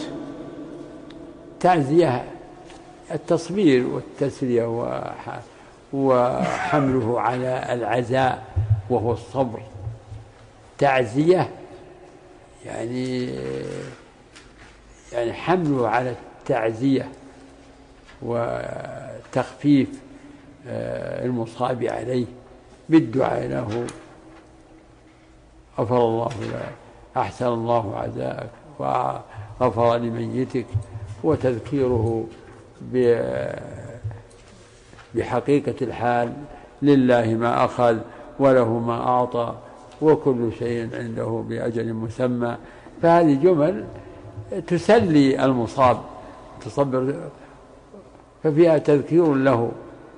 تعزية التصبير والتسلية وحمله على العزاء وهو الصبر. تعزية يعني يعني حمله على التعزية وتخفيف المصاب عليه بالدعاء له: غفر الله لك، أحسن الله عزاءك، وغفر لميتك، وتذكيره بحقيقة الحال: لله ما أخذ وله ما أعطى وكل شيء عنده بأجل مسمى. فهذه جمل تسلي المصاب، تصبر، ففيها تذكير له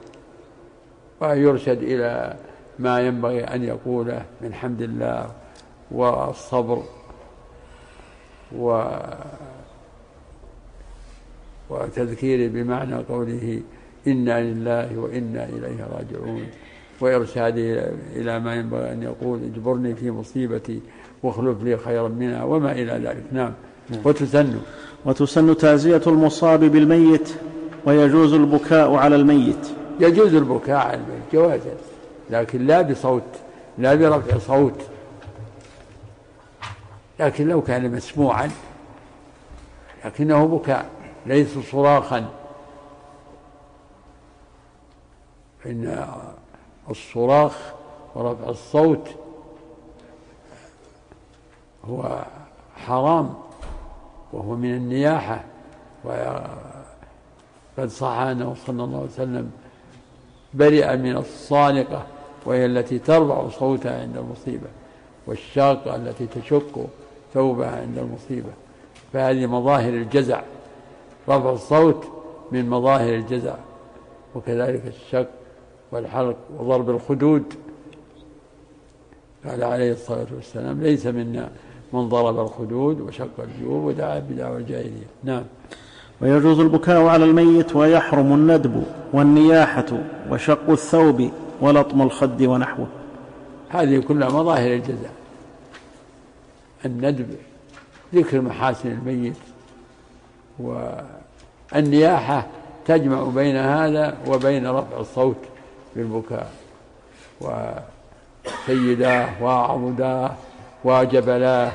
ويرشد إلى ما ينبغي أن يقوله من حمد الله والصبر و وتذكيره بمعنى قوله إنا لله وإنا إليه راجعون، وإرشاده إلى ما ينبغي أن يقول: اجبرني في مصيبتي واخلف لي خيرا منها، وما إلى ذلك. نعم. وتسن وتسن تعزية المصاب بالميت، ويجوز البكاء على الميت. يجوز البكاء على الميت جوازا، لكن لا بصوت، لا برفع صوت، لكن لو كان مسموعا لكنه بكاء ليس صراخا، إن الصراخ ورفع الصوت هو حرام وهو من النياحة، وقد صح أنه صلى الله عليه وسلم برئ من الصانقة وهي التي ترفع صوتها عند المصيبة، والشاقة التي تشق ثوبها عند المصيبة، فهذه مظاهر الجزع، رفع الصوت من مظاهر الجزع، وكذلك الشق والحلق وضرب الخدود. قال عليه الصلاة والسلام ليس منا من ضرب الخدود وشق الجيوب ودعا بدعوى الجاهلية. نعم. ويجوز البكاء على الميت ويحرم الندب والنياحة وشق الثوب ولطم الخد ونحوه. هذه كلها مظاهر الجزاء. الندب ذكر محاسن الميت، والنياحة تجمع بين هذا وبين رفع الصوت بالبكاء، وسيداه وعضداه وجبلاه.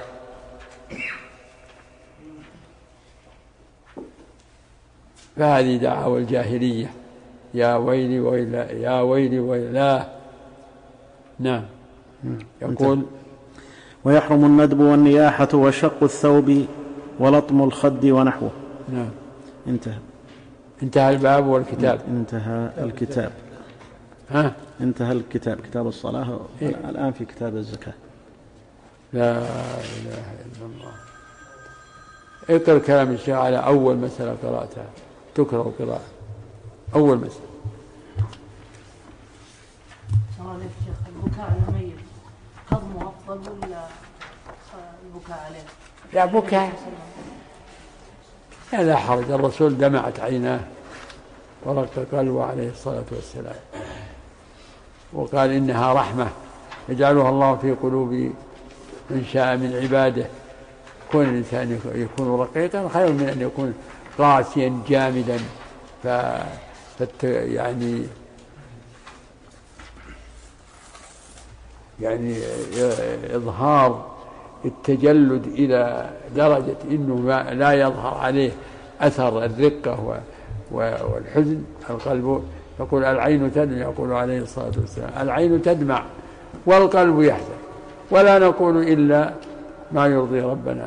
فهذه دعوى الجاهلية، يا ويلي ويلا يا ويلي ويلاه. نعم. يقول ويحرم الندب والنياحة وشق الثوب ولطم الخد ونحوه. نعم. انتهى انتهى الباب والكتاب. انتهى الكتاب. ها؟ انتهى الكتاب، كتاب الصلاة. إيه؟ الآن في كتاب الزكاة. لا إله إلا الله. اقرأ كلام الشيخ على أول مسألة قرأتها، تكره قراءة أول مسألة. سؤال الشيخ، البكاء على الميت هضمه أفضل ولا البكاء عليه؟ لا بكاء لا, لا حرج، الرسول دمعت عيناه ورق قلبه عليه الصلاة والسلام، وقال إنها رحمة يجعلها الله في قلوب من شاء من عباده. كون الإنسان يكون رقيقا خير من أن يكون قاسيا جامدا، ف... فت... يعني يعني إظهار التجلد إلى درجة إنه لا يظهر عليه أثر الرقة والحزن. القلب يقول العين تدمع، يقول عليه الصلاة والسلام العين تدمع والقلب يحزن، ولا نقول إلا ما يرضي ربنا.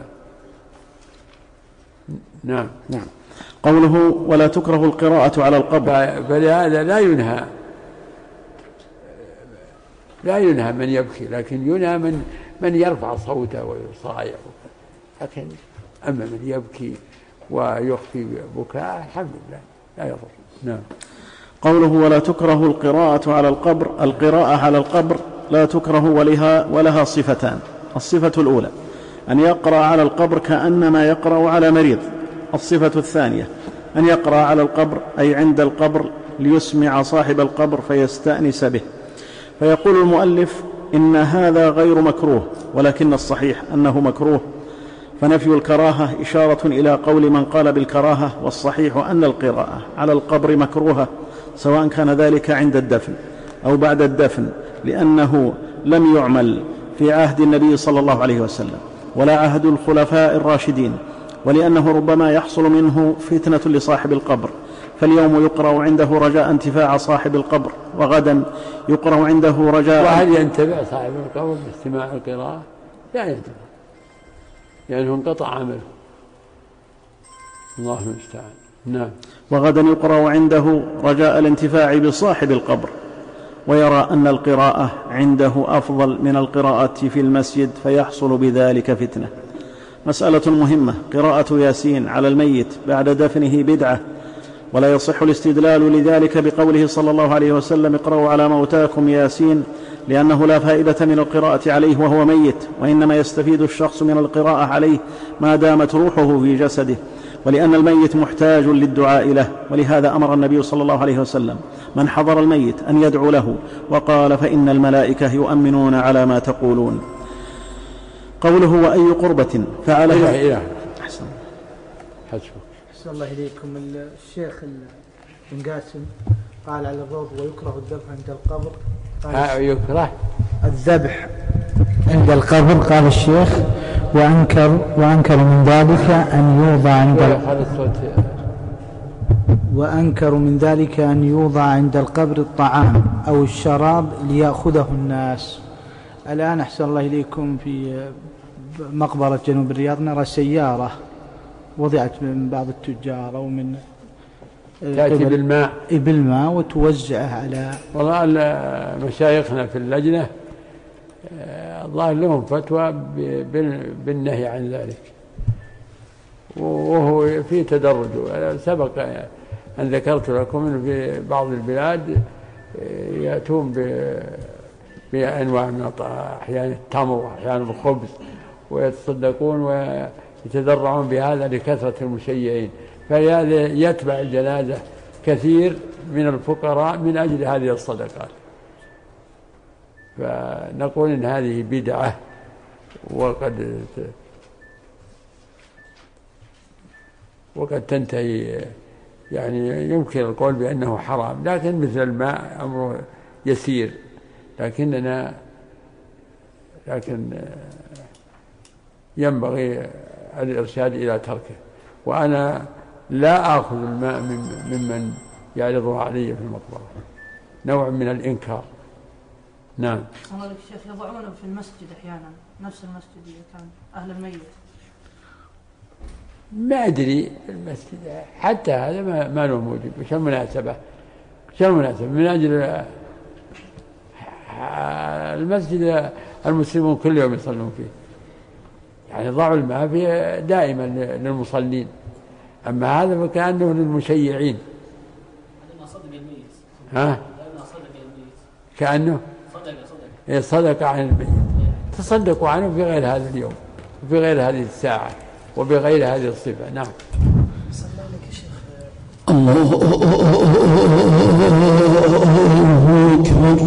نعم. نعم. قوله ولا تكره القراءة على القبر، فلهذا لا ينهى لا ينهى من يبكي، لكن ينهى من من يرفع صوته ويصايع. لكن أما من يبكي ويخفي بكاء الحمد لله لا يضر. نعم. قوله ولا تكره القراءة على القبر، القراءة على القبر لا تكره ولها, ولها صفتان. الصفة الأولى أن يقرأ على القبر كأنما يقرأ على مريض. الصفة الثانية أن يقرأ على القبر أي عند القبر ليسمع صاحب القبر فيستأنس به. فيقول المؤلف إن هذا غير مكروه، ولكن الصحيح أنه مكروه، فنفي الكراهة إشارة إلى قول من قال بالكراهة، والصحيح أن القراءة على القبر مكروهة سواء كان ذلك عند الدفن أو بعد الدفن، لأنه لم يعمل في عهد النبي صلى الله عليه وسلم ولا عهد الخلفاء الراشدين، ولأنه ربما يحصل منه فتنة لصاحب القبر، فاليوم يقرأ عنده رجاء انتفاع صاحب القبر، وغدا يقرأ عنده رجاء. وهل ينتفع صاحب القبر باستماع القراءة؟ لا ينتفع، لأنه انقطع عمله. الله المستعان. نعم. وغدا يقرأ عنده رجاء الانتفاع بصاحب القبر، ويرى أن القراءة عنده أفضل من القراءة في المسجد، فيحصل بذلك فتنة. مسألة مهمة: قراءة ياسين على الميت بعد دفنه بدعة، ولا يصح الاستدلال لذلك بقوله صلى الله عليه وسلم اقرأوا على موتاكم ياسين، لأنه لا فائدة من القراءة عليه وهو ميت، وإنما يستفيد الشخص من القراءة عليه ما دامت روحه في جسده، ولأن الميت محتاج للدعاء له، ولهذا أمر النبي صلى الله عليه وسلم من حضر الميت أن يدعو له، وقال فإن الملائكة يؤمنون على ما تقولون. قوله وأي قربة فعلها. إله إله. أحسن. حسبك. أحسن الله إليكم. الشيخ بن قاسم قال على الروض ويكره الذبح عند القبر. قال يكره الذبح عند القبر، قال الشيخ وأنكر وأنكر من ذلك أن يوضع عند وأنكر من ذلك أن يوضع عند القبر الطعام أو الشراب ليأخذه الناس. الآن أحسن الله إليكم في مقبرة جنوب الرياض نرى سيارة وضعت من بعض التجار أو من تأتي بالماء بالماء وتوزعه على والله مشايخنا في اللجنة الظاهر لهم فتوى بالنهي عن ذلك، وهو في تدرج. سبق أن ذكرت لكم أنه في بعض البلاد يأتون بأنواع من أحيانا التمر وأحيانا الخبز ويتصدقون ويتذرعون بهذا لكثرة المشيعين، فلهذا يتبع الجنازة كثير من الفقراء من أجل هذه الصدقات. فنقول إن هذه بدعة وقد وقد تنتهي، يعني يمكن القول بأنه حرام، لكن مثل الماء أمره يسير، لكننا لكن ينبغي الإرشاد إلى تركه. وأنا لا آخذ الماء ممن يعرضه علي في المقبرة، نوع من الإنكار. نعم. الله لك الشيخ، يضعونه في المسجد أحيانا، نفس المسجد إذا كان أهل الميت. ما أدري المسجد حتى هذا ما, ما له موجود. وش المناسبة؟ وش المناسبة؟ من أجل المسجد المسلمون كل يوم يصلون فيه، يعني ضعوا الماء فيه دائما للمصلين، أما هذا فكأنه للمشيعين. ها؟ كأنه صدق صدق عن الميت، تصدقوا عنه في غير هذا اليوم وفي غير هذه الساعة وبغير هذه الصفة. نعم. الله أكبر.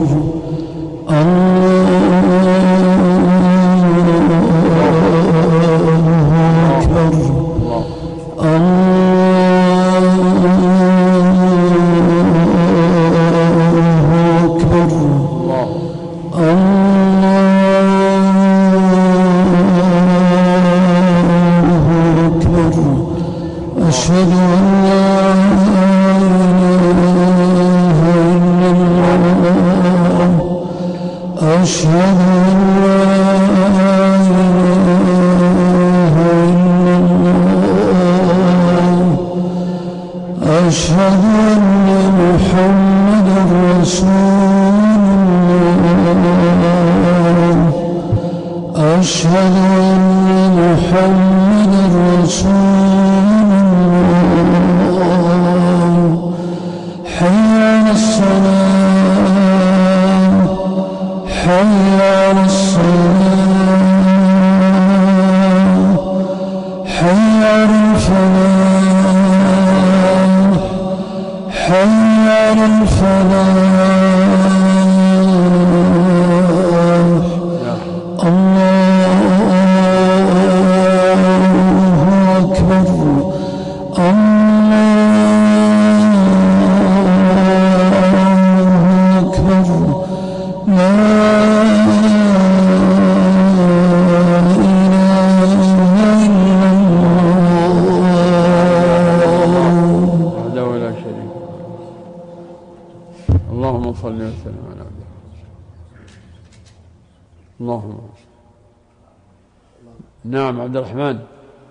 نعم. عبد الرحمن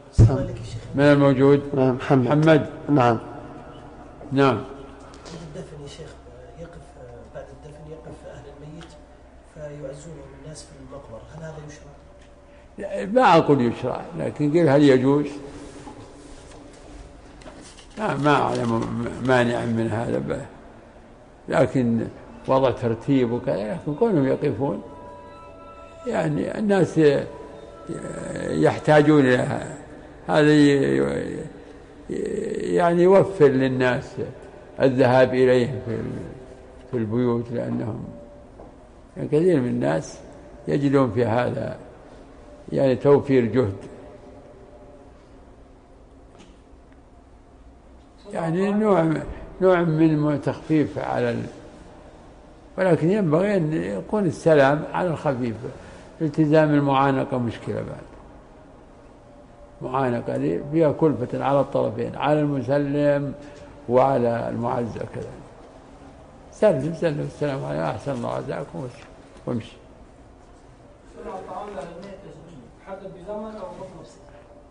من الموجود. محمد. محمد. نعم. نعم. الدفن يا شيخ يقف بعد الدفن يقف أهل الميت فيعزونهم الناس في المقبرة، هل هذا يشرع؟ ما أقول يشرع، لكن كيف هل يجوز؟ ما ما أعلم مانع من هذا، لكن وضع ترتيب وكذا، لكن كونهم يقفون يعني الناس يحتاجون إلى هذا، يعني يوفر للناس الذهاب إليه في البيوت، لأنهم يعني كثير من الناس يجدون في هذا يعني توفير جهد، يعني نوع نوع من تخفيف على ال... ولكن ينبغي أن يكون السلام على الخفيف. التزام المعانقة مشكلة بعد، معانقة دي فيها كلفة على الطرفين، على المسلم وعلى المعزى كذا. سلم سلم السلام عليكم أحسن الله عزاكم وامشي. حدث بزمن أو وقت نفسه؟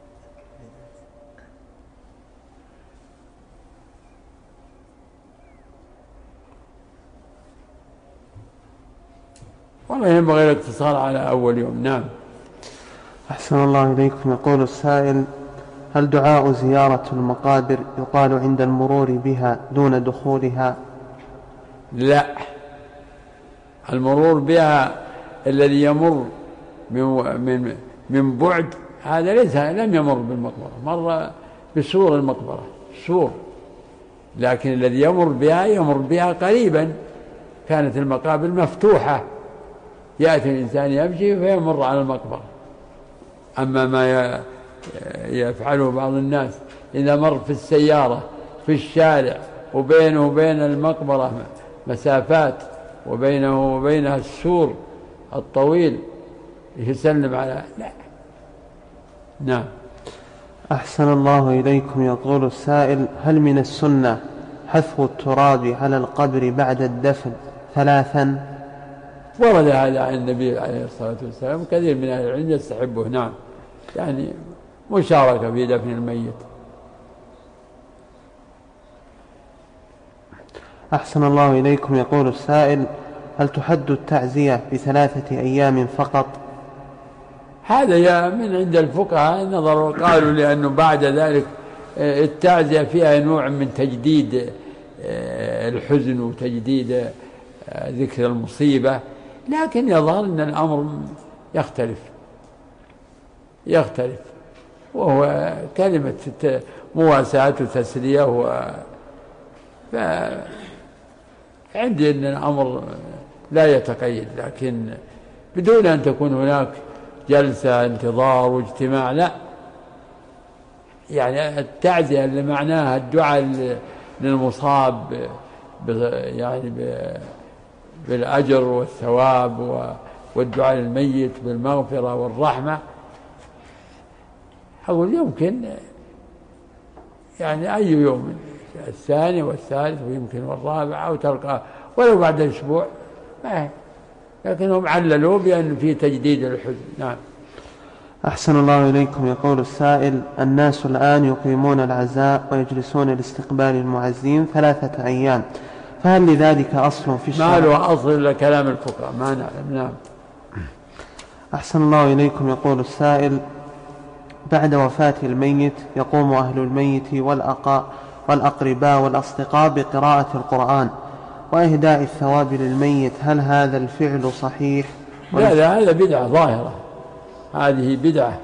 والله ينبغي الاقتصار على أول يوم. نعم. أحسن الله إليكم. يقول السائل: هل دعاء زيارة المقابر يقال عند المرور بها دون دخولها؟ لا، المرور بها الذي يمر من من من بعد هذا ليس لم يمر بالمقبرة، مر بسور المقبرة سور، لكن الذي يمر بها يمر بها قريبا، كانت المقابر مفتوحة يأتي الإنسان يمشي فيمر على المقبرة. أما ما يفعله بعض الناس إذا مر في السيارة في الشارع وبينه وبين المقبرة مسافات وبينه وبينها السور الطويل يسلم على لا. نعم. أحسن الله إليكم. يقول السائل: هل من السنة حثو التراب على القبر بعد الدفن ثلاثا؟ ورد هذا عن النبي عليه الصلاة والسلام، كثير من أهل العلم يستحبه. نعم، يعني مشاركة في دفن الميت. أحسن الله إليكم. يقول السائل: هل تحد التعزية بثلاثة أيام فقط؟ هذا من عند الفقهاء نظروا، قالوا لأنه بعد ذلك التعزية فيها نوع من تجديد الحزن وتجديد ذكر المصيبة، لكن يظهر أن الأمر يختلف يختلف وهو كلمة مواساة وتسلية. فعندي أن الأمر لا يتقيد، لكن بدون أن تكون هناك جلسة انتظار واجتماع، لا، يعني التعزية اللي معناها الدعاء للمصاب يعني بالأجر والثواب والدعاء للميت بالمغفرة والرحمة. أقول يمكن يعني أي يوم، الثاني والثالث ويمكن والرابع، أو تلقى ولو بعد أسبوع، لكنهم عللوا بأن في تجديد الحزن. نعم. أحسن الله إليكم. يقول السائل: الناس الآن يقيمون العزاء ويجلسون لاستقبال المعزين ثلاثة أيام، فهل لذلك أصل في الشرع؟ ما له أصل إلا كلام الفقهاء، ما نعلم. نعم. أحسن الله إليكم. يقول السائل: بعد وفاة الميت يقوم أهل الميت والأقرباء والأصدقاء بقراءة القرآن وإهداء الثواب للميت، هل هذا الفعل صحيح؟ لا لا، هذا بدعة ظاهرة، هذه بدعة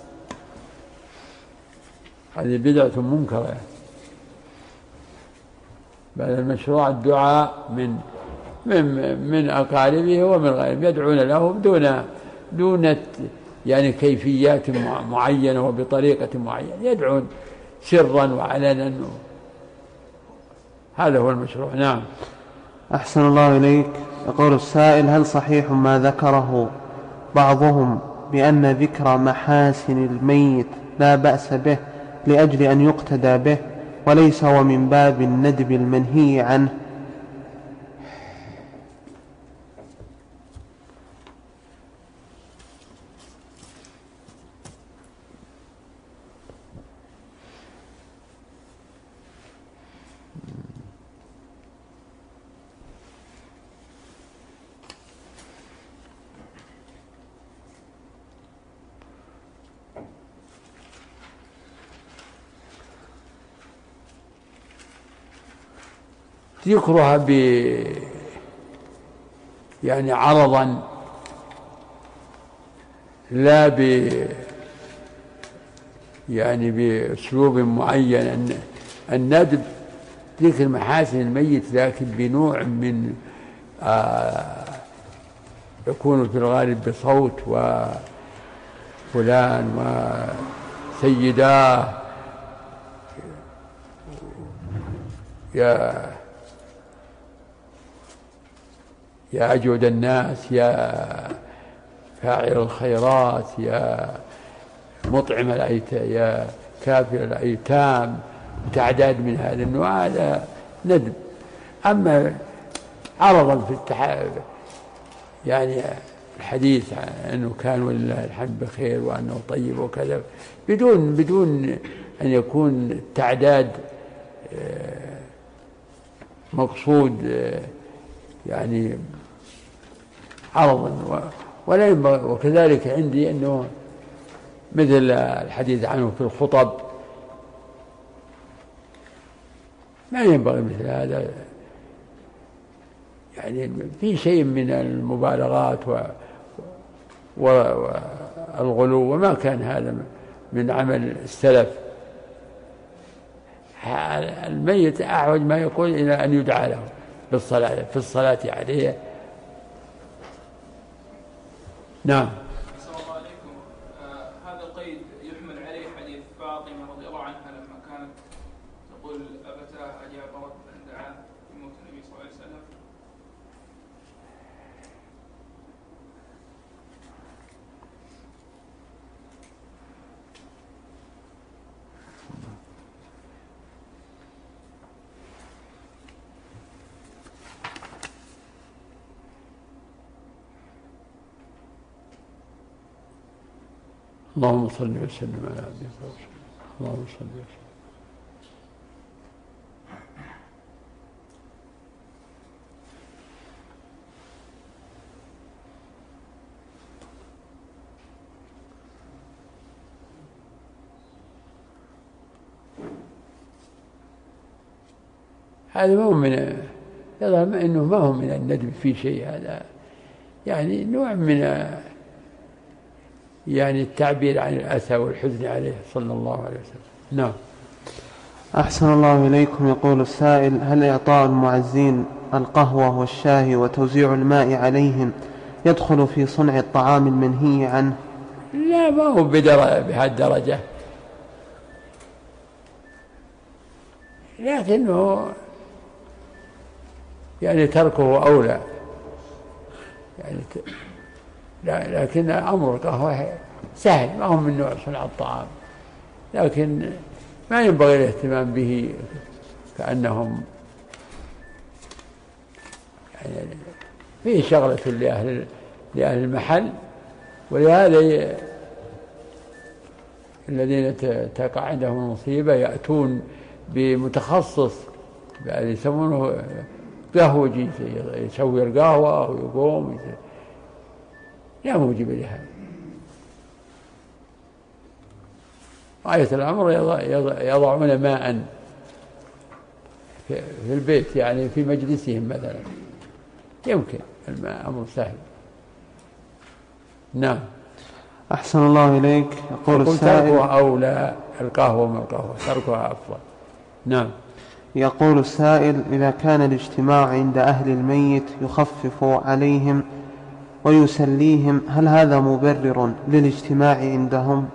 هذه بدعة منكرة، بل المشروع الدعاء من من من أقاربه ومن غيرهم، يدعون له دون دون يعني كيفيات معينة وبطريقة معينة، يدعون سرا وعلنا، هذا هو المشروع. نعم. أحسن الله إليك. يقول السائل: هل صحيح ما ذكره بعضهم بأن ذكر محاسن الميت لا بأس به لأجل أن يقتدى به، وليس هو من باب الندب المنهي عنه؟ ذكرها ب يعني عرضا، لا ب يعني بأسلوب معين. الندب ذكر محاسن الميت، لكن بنوع من آه يكون في الغالب بصوت وفلان وسيداه يا يا أجود الناس، يا فاعل الخيرات، يا مطعم الأيتام، يا كافر الأيتام، تعداد من هذا النوع، هذا ندب. أما عرضا في التح... يعني الحديث أنه كان ولله الحمد بخير وأنه طيب وكذا، بدون بدون أن يكون التعداد مقصود يعني عرضا، ولا ينبغي. وكذلك عندي أنه مثل الحديث عنه في الخطب ما ينبغي مثل هذا، يعني في شيء من المبالغات والغلو، وما كان هذا من عمل السلف. الميت أعوج ما يقول إلى أن يدعى له بالصلاة في الصلاة عليه. نعم. السلام عليكم. آه هذا القيد يحمل عليه حديث فاطمة رضي الله عنها لما كانت تقول أبتاه أجاب رب أن دعاه بموت النبي صلى الله عليه وسلم. اللهم صل وسلم على عبدك ورسولك. اللهم صل وسلم. هذا ما هو من يظهر انه ما هو من الندب في شيء، هذا يعني نوع من يعني التعبير عن الأسى والحزن عليه صلى الله عليه وسلم. نعم. أحسن الله إليكم. يقول السائل: هل إعطاء المعزين القهوة والشاي وتوزيع الماء عليهم يدخل في صنع الطعام المنهي عنه؟ لا، ما هو بهالدرجة، لكنه يعني تركه أولى، يعني ت... لا، لكن أمر القهوة سهل، ما هو من نوع صنع الطعام، لكن ما ينبغي الاهتمام به كأنهم يعني فيه شغلة لأهل لأهل المحل. ولهذا الذين تقع عندهم المصيبة يأتون بمتخصص يسمونه قهوجي يسوي القهوة ويقوم، لا موجب لها. غاية الأمر يضعون ماء في البيت، يعني في مجلسهم مثلا، يمكن الماء أمر سهل. نعم. أحسن الله إليك. يقول السائل: تركها أولى، القهوة من القهوة تركها أفضل. نعم. يقول السائل: إذا كان الاجتماع عند أهل الميت يخفف عليهم ويسليهم، هل هذا مبرر للاجتماع عندهم؟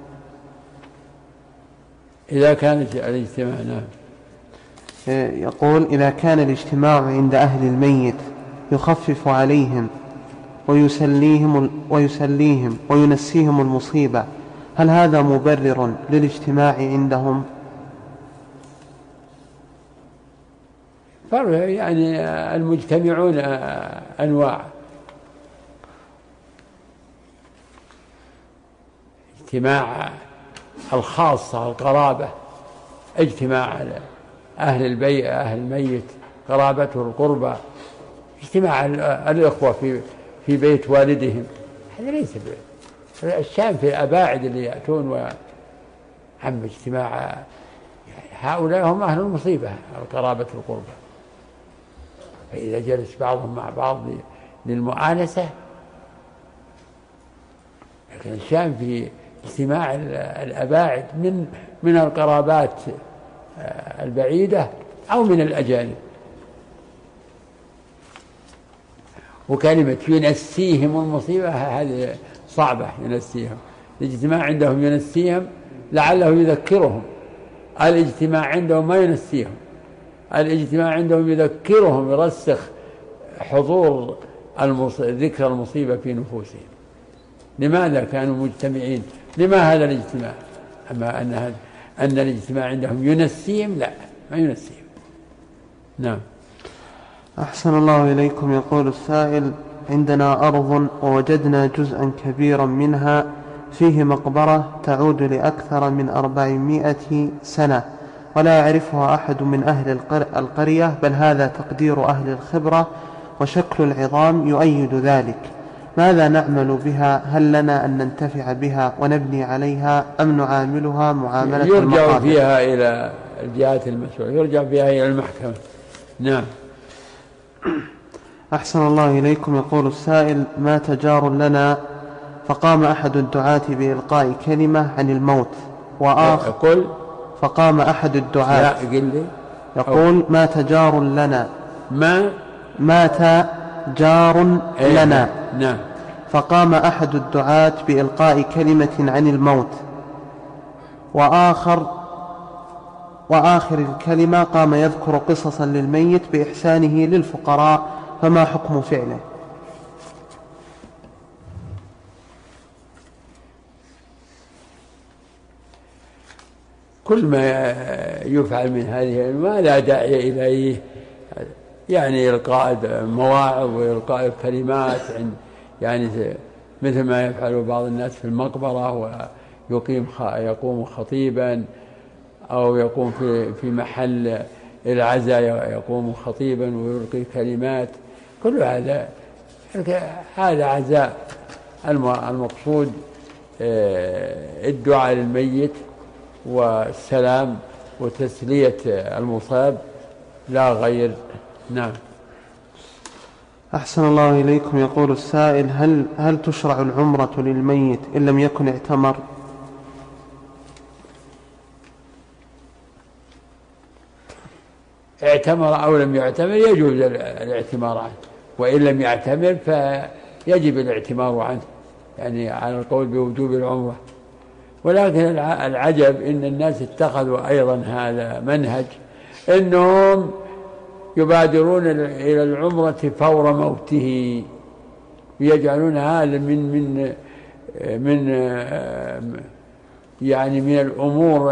إذا كان الاجتماع نعم. يقول: إذا كان الاجتماع عند أهل الميت يخفف عليهم ويسليهم ويسليهم وينسيهم المصيبة، هل هذا مبرر للاجتماع عندهم؟ يعني المجتمعون أنواع، اجتماع الخاصة القرابة، اجتماع أهل البيت أهل الميت قرابته القربى، اجتماع الإخوة في في بيت والدهم، هذا ليس الشام في الأباعد اللي يأتون. وعم اجتماع هؤلاء هم أهل المصيبة القرابة القربى، فإذا جلس بعضهم مع بعض للمؤانسة. لكن الشام في اجتماع الأباعد من من القرابات البعيدة أو من الأجانب. وكلمة ينسيهم المصيبة هذه صعبة، ينسيهم. الاجتماع عندهم ينسيهم لعله يذكرهم، الاجتماع عندهم ما ينسيهم، الاجتماع عندهم يذكرهم، يرسخ حضور المص... ذكر المصيبة في نفوسهم. لماذا كانوا مجتمعين؟ لما هذا الاجتماع؟ أما أن, هذا... أن الاجتماع عندهم ينسيهم، لا، ما ينسيهم. نعم. أحسن الله إليكم. يقول السائل: عندنا أرض ووجدنا جزءا كبيرا منها فيه مقبرة تعود لأكثر من أربعمائة سنة ولا يعرفها أحد من أهل القرية، بل هذا تقدير أهل الخبرة وشكل العظام يؤيد ذلك. ماذا نعمل بها؟ هل لنا أن ننتفع بها ونبني عليها أم نعاملها معاملة يرجع المقابر؟ فيها إلى الجهات المسؤولة، يرجع فيها إلى المحكمة. نعم. أحسن الله إليكم. يقول السائل: مات جار لنا فقام أحد الدعاة بإلقاء كلمة عن الموت وآخر يقول فقام أحد الدعاة لا قل لي يقول: مات جار لنا ما مات جار لنا نعم. فقام أحد الدعاة بإلقاء كلمة عن الموت وآخر وآخر الكلمة قام يذكر قصصا للميت بإحسانه للفقراء، فما حكم فعله؟ كل ما يفعل من هذه ما لا داعي إليه، يعني إلقاء مواعظ وإلقاء كلمات، يعني مثل ما يفعل بعض الناس في المقبرة ويقيم يقوم خطيبا، أو يقوم في في محل العزاء يقوم خطيبا ويلقي كلمات. كل هذا هذا عزاء. المقصود الدعاء للميت والسلام وتسلية المصاب لا غير. نعم. أحسن الله إليكم. يقول السائل: هل هل تشرع العمرة للميت إن لم يكن اعتمر؟ اعتمر أو لم يعتمر يجوز الاعتمار عنه، وإن لم يعتمر فيجب الاعتمار عنه، يعني على القول بوجوب العمرة. ولكن العجب إن الناس اتخذوا أيضا هذا منهج، إنهم يبادرون إلى العمرة فور موته، ويجعلون هذا من من من يعني من الأمور،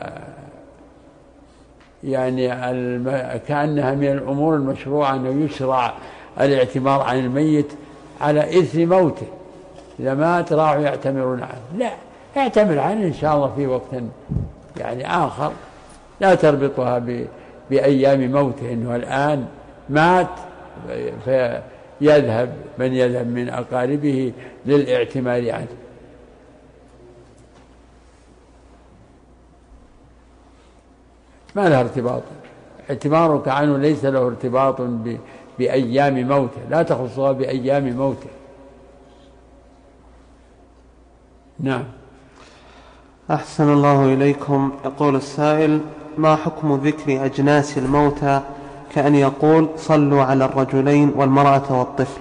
يعني كأنها من الأمور المشروعة أنه يشرع الاعتمار عن الميت على إثر موته. إذا مات راحوا يعتمرون عنه، لا، اعتمر عنه إن شاء الله في وقت يعني آخر، لا تربطها بأيام موته، إنه الآن مات فيذهب من يذهب من أقاربه للاعتمار عنه. ما لها ارتباط، اعتمارك عنه ليس له ارتباط بأيام موته، لا تخصها بأيام موته. نعم. أحسن الله إليكم. يقول السائل: ما حكم ذكر أجناس الموتى كأن يقول: صلوا على الرجلين والمرأة والطفل؟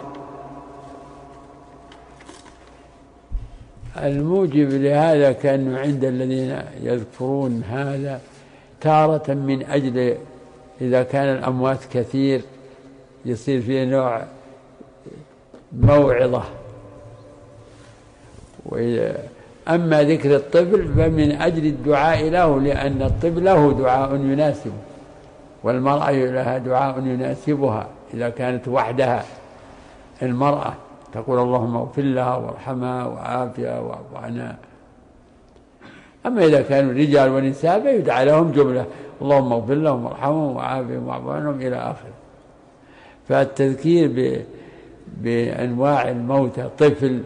الموجب لهذا كأنه عند الذين يذكرون هذا تارة من أجل إذا كان الأموات كثير يصير فيه نوع موعظة. أما ذكر الطفل فمن أجل الدعاء له، لأن الطفل له دعاء يناسبه، والمرأة لها دعاء يناسبها إذا كانت وحدها. المرأة تقول: اللهم اغفر لها وارحمها وعافها واعف عنها. أما إذا كانوا رجال ونساء فيدعى لهم جملة: اللهم اغفر لهم وارحمهم وعافهم واعف عنهم إلى آخره. فالتذكير بأنواع الموتى، طفل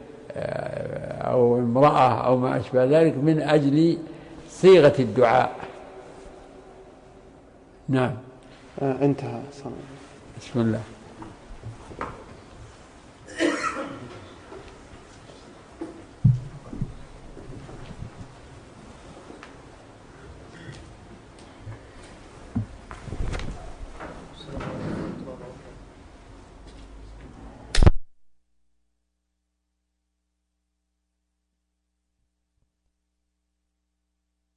أو امرأة أو ما أشبه ذلك، من أجل صيغة الدعاء. نعم. انتهى. بسم الله.